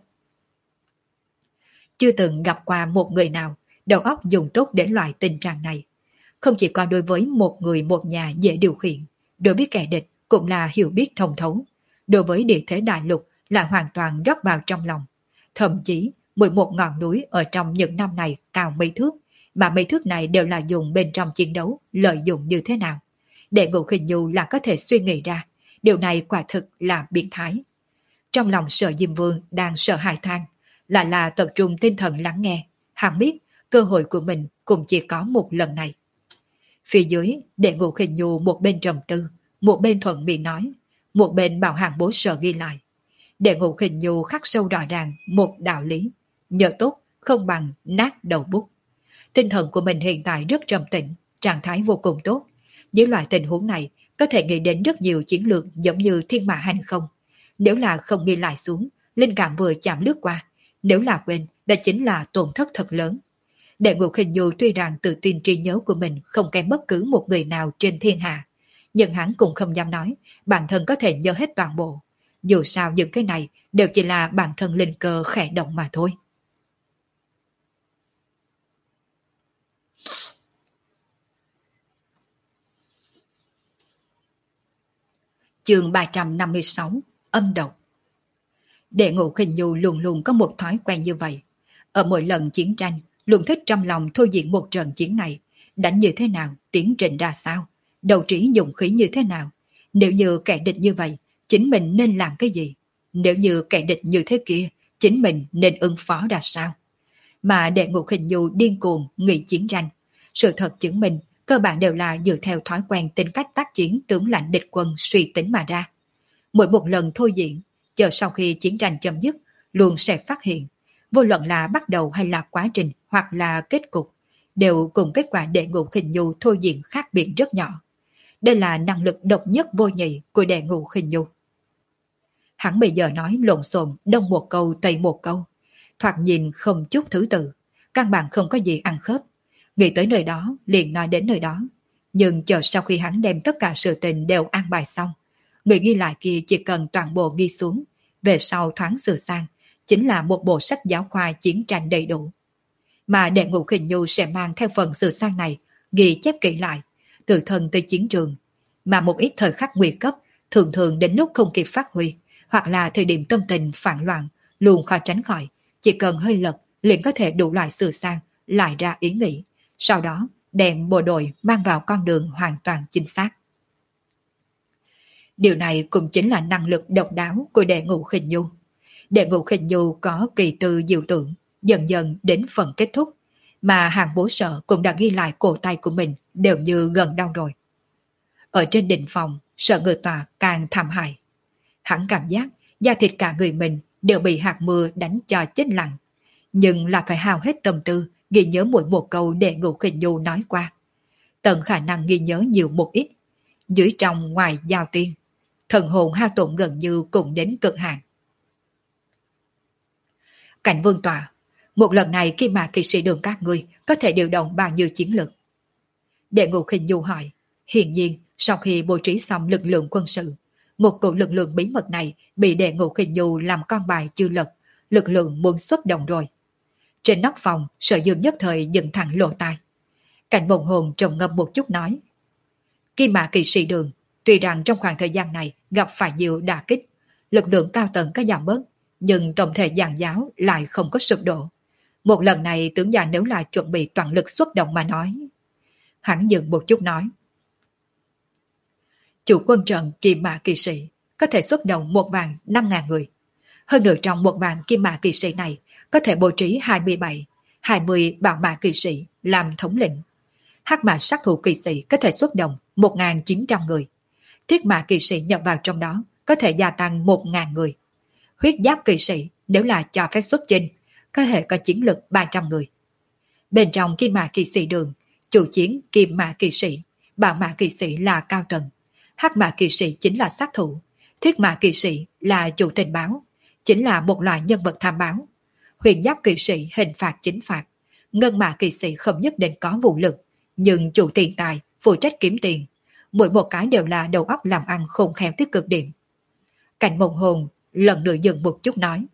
Chưa từng gặp qua một người nào đầu óc dùng tốt đến loại tình trạng này. Không chỉ có đối với một người một nhà dễ điều khiển, đối với kẻ địch cũng là hiểu biết thông thấu. Đối với địa thế đại lục là hoàn toàn rót vào trong lòng. Thậm chí, mười một ngọn núi ở trong những năm này cao mấy thước, mà mấy thước này đều là dùng bên trong chiến đấu, lợi dụng như thế nào. Đệ Ngũ Khinh Nhu là có thể suy nghĩ ra, điều này quả thực là biến thái. Trong lòng Sở Diêm Vương đang sợ hãi than, là là tập trung tinh thần lắng nghe, hắn biết cơ hội của mình cũng chỉ có một lần này. Phía dưới, Đệ Ngũ Khinh Nhu một bên trầm tư, một bên thuận miệng nói, một bên bảo Hàng Bố Sở ghi lại. Đệ Ngũ Khinh Nhu khắc sâu rõ ràng một đạo lý, nhờ tốt không bằng nát đầu bút. Tinh thần của mình hiện tại rất trầm tĩnh, trạng thái vô cùng tốt. Dưới loại tình huống này, có thể nghĩ đến rất nhiều chiến lược giống như thiên mã hành không. Nếu là không ghi lại xuống, linh cảm vừa chạm lướt qua. Nếu là quên, đó chính là tổn thất thật lớn. Đệ Ngũ Khinh Nhu tuy rằng tự tin trí nhớ của mình không kém bất cứ một người nào trên thiên hạ, nhưng hắn cũng không dám nói bản thân có thể nhớ hết toàn bộ. Dù sao những cái này đều chỉ là bản thân linh cơ khẽ động mà thôi. Chương ba trăm năm mươi sáu, âm độc. Đệ Ngũ Khinh Nhu luôn luôn có một thói quen như vậy. Ở mỗi lần chiến tranh, luôn thích trong lòng thôi diễn một trận chiến này, đánh như thế nào, tiến trình ra sao, đầu trí dùng khí như thế nào. Nếu như kẻ địch như vậy, chính mình nên làm cái gì? Nếu như kẻ địch như thế kia, chính mình nên ứng phó ra sao? Mà Đệ Ngũ Khinh Nhu điên cuồng nghị chiến tranh. Sự thật chứng minh, cơ bản đều là dựa theo thói quen tính cách tác chiến tướng lãnh địch quân suy tính mà ra. Mỗi một lần thôi diễn, chờ sau khi chiến tranh chấm dứt, luôn sẽ phát hiện, vô luận là bắt đầu hay là quá trình hoặc là kết cục, đều cùng kết quả Đệ Ngũ Khinh Nhu thôi diễn khác biệt rất nhỏ. Đây là năng lực độc nhất vô nhị của Đệ Ngũ Khinh Nhu. Hắn bây giờ nói lộn xộn, đông một câu tây một câu, thoạt nhìn không chút thứ tự, căn bản không có gì ăn khớp. Nghĩ tới nơi đó, liền nói đến nơi đó. Nhưng chờ sau khi hắn đem tất cả sự tình đều an bài xong, người ghi lại kia chỉ cần toàn bộ ghi xuống, về sau thoáng sửa sang, chính là một bộ sách giáo khoa chiến tranh đầy đủ. Mà Đệ Ngũ Khinh Nhu sẽ mang theo phần sửa sang này, ghi chép kỹ lại, từ thân tới chiến trường. Mà một ít thời khắc nguy cấp, thường thường đến lúc không kịp phát huy, hoặc là thời điểm tâm tình phản loạn, luôn khó tránh khỏi, chỉ cần hơi lật, liền có thể đủ loại sửa sang, lại ra ý nghĩ, sau đó đem bộ đội mang vào con đường hoàn toàn chính xác. Điều này cũng chính là năng lực độc đáo của Đệ Ngũ Khinh Nhu. Đệ Ngũ Khinh Nhu có kỳ tư diệu tưởng, dần dần đến phần kết thúc, mà Hàng Bố Sở cũng đã ghi lại cổ tay của mình đều như gần đau rồi. Ở trên đỉnh phòng, Sở Ngự Tọa càng thảm hại. Hắn cảm giác da thịt cả người mình đều bị hạt mưa đánh cho chết lặng, nhưng là phải hao hết tâm tư ghi nhớ mỗi một câu Đệ Ngũ Khinh Nhu nói qua. Tận khả năng ghi nhớ nhiều một ít, dưới trong ngoài giao tiên, thần hồn hao tổn gần như cũng đến cực hạn. Cảnh Vương Tọa, một lần này khi mà kỵ sĩ Đường các ngươi có thể điều động bao nhiêu chiến lực? Đệ Ngũ Khinh Nhu hỏi. Hiển nhiên, sau khi bố trí xong lực lượng quân sự, một cổ lực lượng bí mật này bị Đệ Ngũ Khinh Nhu làm con bài chưa lật, lực lượng muốn xuất động rồi. Trên nóc phòng, Sở Dương nhất thời dựng thẳng lỗ tai. Cảnh Mộng Hồn trầm ngâm một chút nói. Kim Mã kỵ sĩ Đường, tuy rằng trong khoảng thời gian này gặp phải nhiều đả kích, lực lượng cao tầng có giảm bớt, nhưng tổng thể giàn giáo lại không có sụp đổ. Một lần này tướng già nếu là chuẩn bị toàn lực xuất động mà nói. Hắn dừng một chút nói. Chủ quân trận Kim Mã kỵ sĩ có thể xuất động một vạn năm ngàn người. Hơn nữa trong một vạn Kim Mã kỵ sĩ này có thể bố trí hai mươi bảy, hai mươi bảo mã kỵ sĩ làm thống lĩnh. Hắc mã sát thủ kỵ sĩ có thể xuất động một nghìn chín trăm người. Thiết mã kỵ sĩ nhập vào trong đó có thể gia tăng một nghìn người. Huyết giáp kỵ sĩ nếu là cho phép xuất chinh có thể có chiến lực ba trăm người. Bên trong Kim Mã kỵ sĩ Đường, chủ chiến Kim Mã kỵ sĩ, bảo mã kỵ sĩ là cao tầng, hắc mã kỵ sĩ chính là sát thủ, thiết mã kỵ sĩ là chủ tình báo, chính là một loại nhân vật tham báo. Huyền giáp kỵ sĩ hình phạt chính phạt, ngân mã kỵ sĩ không nhất định có vũ lực, nhưng chủ tiền tài, phụ trách kiếm tiền. Mỗi một cái đều là đầu óc làm ăn khôn khéo tới cực điểm. Cảnh Mộng Hồn lần nữa dừng một chút nói.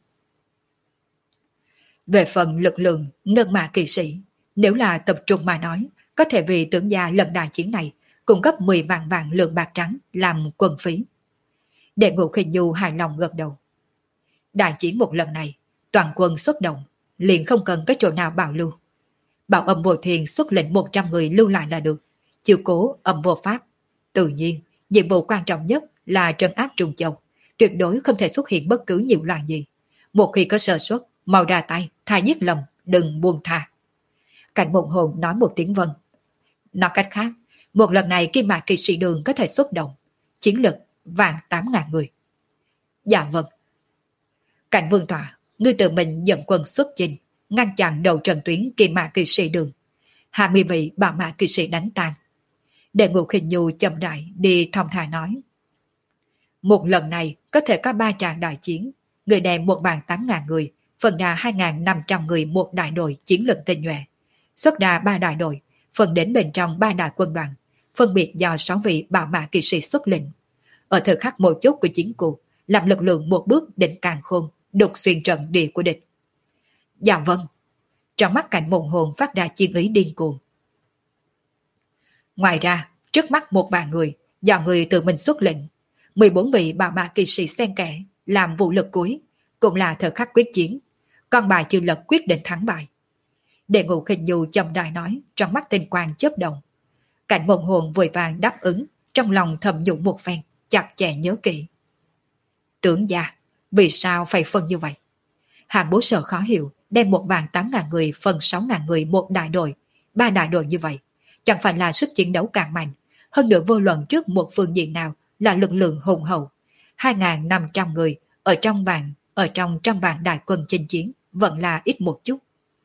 Về phần lực lượng ngân mã kỵ sĩ, nếu là tập trung mà nói, có thể vì tướng gia lần đại chiến này cung cấp mười vạn vạn lượng bạc trắng làm quân phí. Đệ Ngũ Khinh Nhu hài lòng gật đầu. Đại chiến một lần này, toàn quân xuất động, liền không cần cái chỗ nào bảo lưu. Bảo Âm Vô Thiền xuất lệnh một trăm người lưu lại là được, chiếu cố Âm Vô Pháp. Tự nhiên, nhiệm vụ quan trọng nhất là trấn áp Trung Châu, tuyệt đối không thể xuất hiện bất cứ nhiễu loạn gì. Một khi có sơ suất, mau ra tay, tha giết lầm, đừng buông tha. Cảnh Mộng Hồn nói một tiếng vâng. Nói cách khác, một lần này Kim Mã kỵ sĩ Đường có thể xuất động, chiến lực vạn tám ngàn người. Dạ vâng. Cảnh Vương Tọa, ngươi tự mình dẫn quân xuất chinh, ngăn chặn đầu trận tuyến Kim Mã kỵ sĩ Đường, hai mươi vị bảo mã kỵ sĩ đánh tan. Đệ Ngũ Khinh Nhu chậm rãi đi thong thả nói. Một lần này có thể có ba tràng đại chiến, người đem một vạn tám ngàn người, phần ra hai nghìn năm trăm người một đại đội chiến lực tinh nhuệ, xuất ra ba đại đội, phần đến bên trong ba đại quân đoàn, phân biệt do sáu vị bảo mã kỵ sĩ xuất lĩnh. Ở thời khắc mấu chốt của chiến cuộc, làm lực lượng một bước định càn khôn, đột xuyên trận địa của địch. Dạ vâng. Trong mắt Cảnh Mộng Hồn phát ra chiến ý điên cuồng. Ngoài ra, trước mắt một vài người, do người tự mình xuất lệnh, mười bốn vị bảo mã kỵ sĩ xen kẽ, làm vũ lực cuối, cũng là thời khắc quyết chiến. Con bài chưa lật quyết định thắng bại. Đệ Ngũ Khinh Nhu chậm rãi nói, trong mắt tinh quang chớp động. Cảnh Mộng Hồn vội vàng đáp ứng, trong lòng thầm nhủ một phen, chặt chẽ nhớ kỹ. Tướng gia, vì sao phải phân như vậy? Hạng Bố Sở khó hiểu, đem một vạn tám ngàn người phân sáu ngàn người một đại đội, ba đại đội như vậy, chẳng phải là sức chiến đấu càng mạnh, hơn nữa vô luận trước một phương diện nào là lực lượng hùng hậu, hai nghìn năm trăm người ở trong vạn ở trong trăm vạn đại quân chinh chiến vẫn là ít một chút.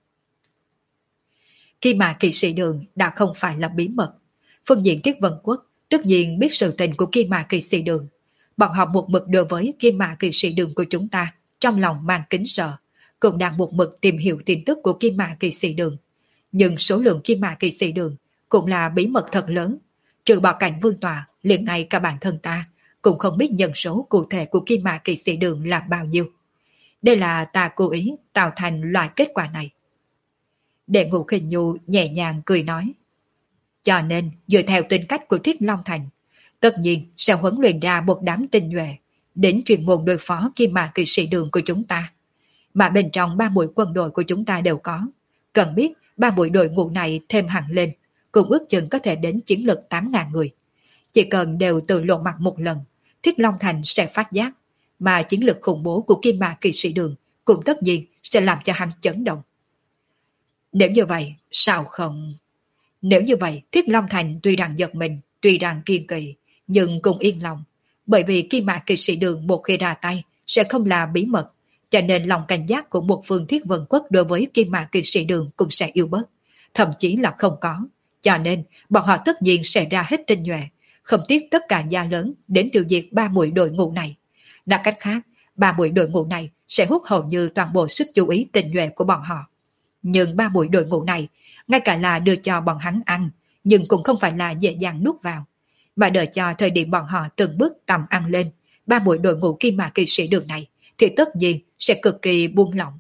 Khi mà kỵ sĩ đường đã không phải là bí mật, phương diện Thiết Vân Quốc tất nhiên biết sự tình của Kim Mã kỵ sĩ đường. Bọn họ một mực đối với Kim Mã kỵ sĩ đường của chúng ta trong lòng mang kính sợ, cũng đang một mực tìm hiểu tin tức của Kim Mã kỵ sĩ đường. Nhưng số lượng Kim Mã kỵ sĩ đường cũng là bí mật thật lớn. Trừ bỏ Cảnh Vương Tọa, liền ngay cả bản thân ta cũng không biết nhân số cụ thể của Kim Mã kỵ sĩ đường là bao nhiêu. Đây là ta cố ý tạo thành loại kết quả này. Đệ Ngũ Khinh Nhu nhẹ nhàng cười nói. Cho nên, dựa theo tính cách của Thiết Long Thành, tất nhiên sẽ huấn luyện ra một đám tinh nhuệ đến chuyên môn đối phó Kim Mã kỵ sĩ đường của chúng ta. Mà bên trong ba mũi quân đội của chúng ta đều có. Cần biết ba mũi đội ngũ này thêm hẳn lên, cũng ước chừng có thể đến chiến lực tám ngàn người. Chỉ cần đều tự lộ mặt một lần, Thiết Long Thành sẽ phát giác, mà chiến lực khủng bố của Kim Mã kỵ sĩ đường cũng tất nhiên sẽ làm cho hắn chấn động. Nếu như vậy, sao không... Nếu như vậy, Thiết Long Thành tuy rằng giật mình, tuy rằng kiên kỳ, nhưng cũng yên lòng. Bởi vì Kim Mã kỵ sĩ đường một khi ra tay sẽ không là bí mật, cho nên lòng cảnh giác của một phương Thiết Vân Quốc đối với Kim Mã kỵ sĩ đường cũng sẽ yếu bớt, thậm chí là không có. Cho nên, bọn họ tất nhiên sẽ ra hết tinh nhuệ, không tiếc tất cả gia lớn đến tiêu diệt ba mũi đội ngũ này. Đặt cách khác, ba mũi đội ngũ này sẽ hút hầu như toàn bộ sức chú ý tinh nhuệ của bọn họ. Nhưng ba mũi đội ngũ này, ngay cả là đưa cho bọn hắn ăn, nhưng cũng không phải là dễ dàng nuốt vào, mà đợi cho thời điểm bọn họ từng bước tầm ăn lên, ba mũi đội ngũ Kim Mã kỵ sĩ đường này, thì tất nhiên sẽ cực kỳ buông lỏng.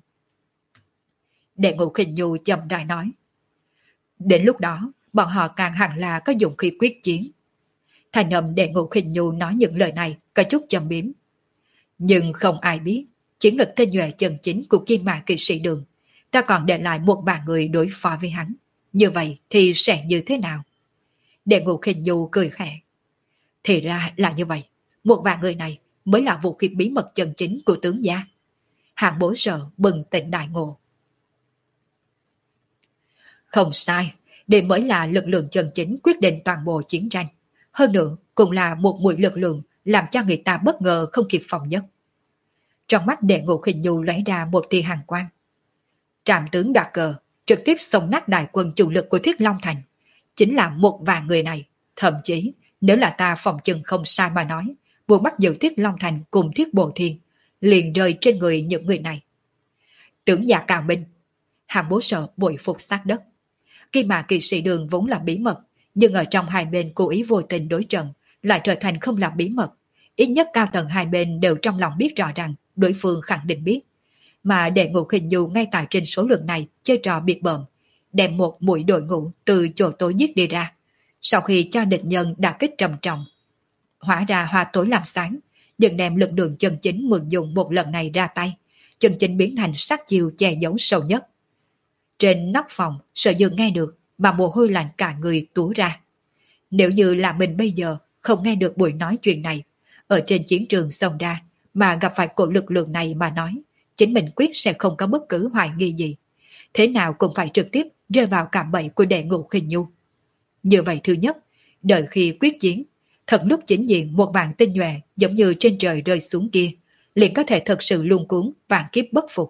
Đệ Ngũ Khinh Nhu chậm rãi nói. Đến lúc đó, bọn họ càng hẳn là có dụng khí quyết chiến. Thành âm Đệ Ngũ Khinh Nhu nói những lời này có chút châm biếm. Nhưng không ai biết, chiến lực tinh nhuệ chân chính của Kim Mã kỵ sĩ đường, ta còn để lại một vài người đối phó với hắn. Như vậy thì sẽ như thế nào? Đệ Ngũ Khinh Nhu cười khẽ. Thì ra là như vậy, một vài người này mới là vũ khí bí mật chân chính của tướng gia. Hạng Bối Sở bừng tỉnh đại ngộ. Không sai, đây mới là lực lượng chân chính quyết định toàn bộ chiến tranh. Hơn nữa, cũng là một mũi lực lượng làm cho người ta bất ngờ không kịp phòng nhất. Trong mắt Đệ Ngũ Khinh Nhu lóe ra một tia hàn quang. Trạm tướng đoạt cờ, trực tiếp xông nát đại quân chủ lực của Thiết Long Thành. Chính là một vài người này. Thậm chí, nếu là ta phòng chừng không sai mà nói, buộc bắt giữ Thiết Long Thành cùng Thiết Bộ Thiên, liền rơi trên người những người này. Tướng già cao minh, Hạng Bố Sở bội phục sát đất. Kim Mã kỵ sĩ đường vốn là bí mật, nhưng ở trong hai bên cố ý vô tình đối trận, lại trở thành không là bí mật. Ít nhất cao tầng hai bên đều trong lòng biết rõ rằng đối phương khẳng định biết. Mà Đệ Ngũ Khinh Nhu ngay tại trên số lượng này chơi trò biệt bợm, đem một mũi đội ngũ từ chỗ tối giết đi ra. Sau khi cho địch nhân đã kích trầm trọng, hóa ra hoa tối làm sáng, nhưng đem lực lượng chân chính mượn dùng một lần này ra tay, chân chính biến thành sát chiêu che giấu sâu nhất. Trên nóc phòng, Sở Dương nghe được, mà mồ hôi lạnh cả người túa ra. Nếu như là mình bây giờ không nghe được buổi nói chuyện này, ở trên chiến trường xông ra, mà gặp phải cổ lực lượng này mà nói, chính mình quyết sẽ không có bất cứ hoài nghi gì. Thế nào cũng phải trực tiếp rơi vào cạm bẫy của Đệ Ngũ Khinh Nhu. Như vậy thứ nhất, đợi khi quyết chiến, thật lúc chính diện một vạn tinh nhuệ giống như trên trời rơi xuống kia, liền có thể thật sự luống cuống vạn kiếp bất phục.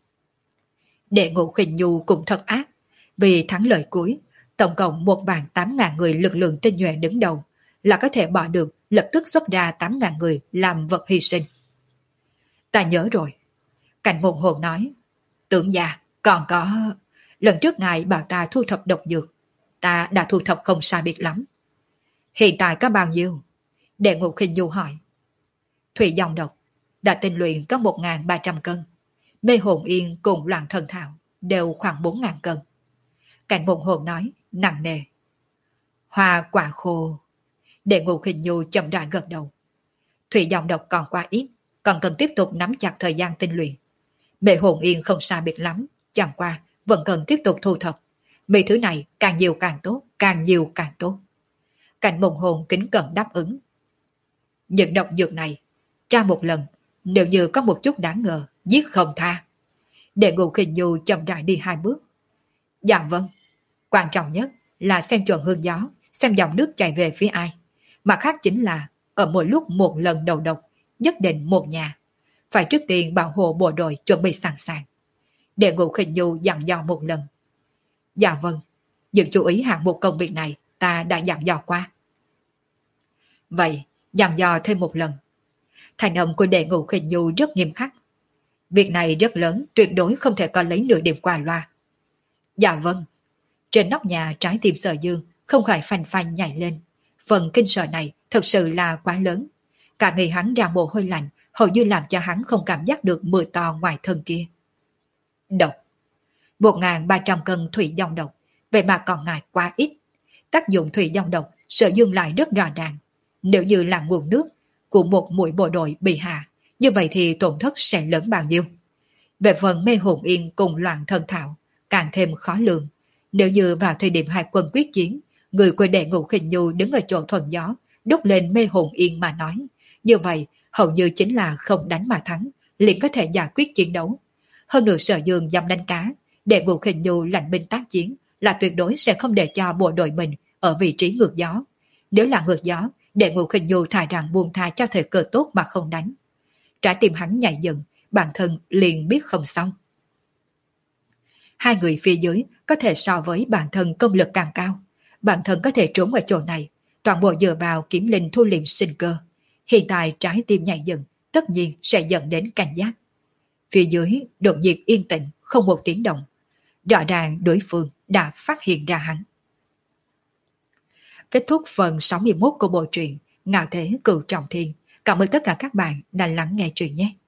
Đệ Ngũ Khinh Nhu cũng thật ác, vì thắng lợi cuối, tổng cộng một vạn tám ngàn người lực lượng tinh nhuệ đứng đầu, là có thể bỏ được lập tức xuất ra tám ngàn người làm vật hy sinh. Ta nhớ rồi. Cảnh Môn Hồn nói, tướng già, còn có... Lần trước ngài bảo ta thu thập độc dược, ta đã thu thập không sai biệt lắm. Hiện tại có bao nhiêu? Đệ Ngũ Khinh Nhu hỏi. Thủy dòng độc đã tinh luyện có một nghìn ba trăm cân. Mê hồn yên cùng loạn thần thảo đều khoảng bốn nghìn cân. Cảnh Môn Hồn nói, nặng nề. Hoa quả khô. Đệ Ngũ Khinh Nhu chậm rãi gật đầu. Thủy dòng độc còn quá ít, còn cần tiếp tục nắm chặt thời gian tinh luyện. Mê hồn yên không xa biệt lắm, chẳng qua vẫn cần tiếp tục thu thập. Mấy thứ này càng nhiều càng tốt, càng nhiều càng tốt. Cảnh Môn Hồn kính cẩn đáp ứng. Những độc dược này, tra một lần, nếu như có một chút đáng ngờ, giết không tha. Đệ Ngũ Khinh Nhu chậm rãi đi hai bước. Dạ vâng, quan trọng nhất là xem chuẩn hương gió, xem dòng nước chảy về phía ai. Mặt khác chính là, ở mỗi lúc một lần đầu độc, nhất định một nhà. phải trước tiên bảo hộ bộ đội chuẩn bị sẵn sàng. Đệ Ngũ Khinh Nhu dặn dò một lần. Dạ vâng, những chú ý hạng mục công việc này ta đã dặn dò qua. Vậy, dặn dò thêm một lần. Thành âm của Đệ Ngũ Khinh Nhu rất nghiêm khắc. Việc này rất lớn, tuyệt đối không thể có lấy nửa điểm qua loa. Dạ vâng. Trên nóc nhà trái tim Sở Dương không khỏi phanh phanh nhảy lên. Phần kinh sợ này thật sự là quá lớn. Cả người hắn ra mồ hôi lạnh, hầu như làm cho hắn không cảm giác được mưa to ngoài thân kia. Độc. một nghìn ba trăm cân thủy dòng độc, vậy mà còn ngại quá ít. Tác dụng thủy dòng độc Sở Dương lại rất rõ ràng. Nếu như là nguồn nước của một mũi bộ đội bị hạ, như vậy thì tổn thất sẽ lớn bao nhiêu. Về phần mê hồn yên cùng loạn thần thảo, càng thêm khó lường. Nếu như vào thời điểm hai quân quyết chiến, người của Đệ Ngũ Khinh Nhu đứng ở chỗ thuận gió, đốt lên mê hồn yên mà nói, như vậy hầu như chính là không đánh mà thắng, liền có thể giải quyết chiến đấu. Hơn nữa Sở Dương dám đánh cá, Đệ Ngũ Khinh Nhu lạnh binh tác chiến là tuyệt đối sẽ không để cho bộ đội mình ở vị trí ngược gió. Nếu là ngược gió, Đệ Ngũ Khinh Nhu thà rằng buông tha cho thời cơ tốt mà không đánh. Trái tim hắn nhảy dựng, bản thân liền biết không xong. Hai người phía dưới có thể so với bản thân công lực càng cao. Bản thân có thể trốn ở chỗ này, toàn bộ dựa vào kiếm linh thu liệm sinh cơ. Hiện tại trái tim nhảy dựng, tất nhiên sẽ dẫn đến cảnh giác. Phía dưới đột nhiên yên tĩnh, không một tiếng động. Rõ ràng đối phương đã phát hiện ra hắn. Kết thúc phần sáu mươi mốt của bộ truyện Ngạo Thế Cửu Trọng Thiên. Cảm ơn tất cả các bạn đã lắng nghe truyện nhé.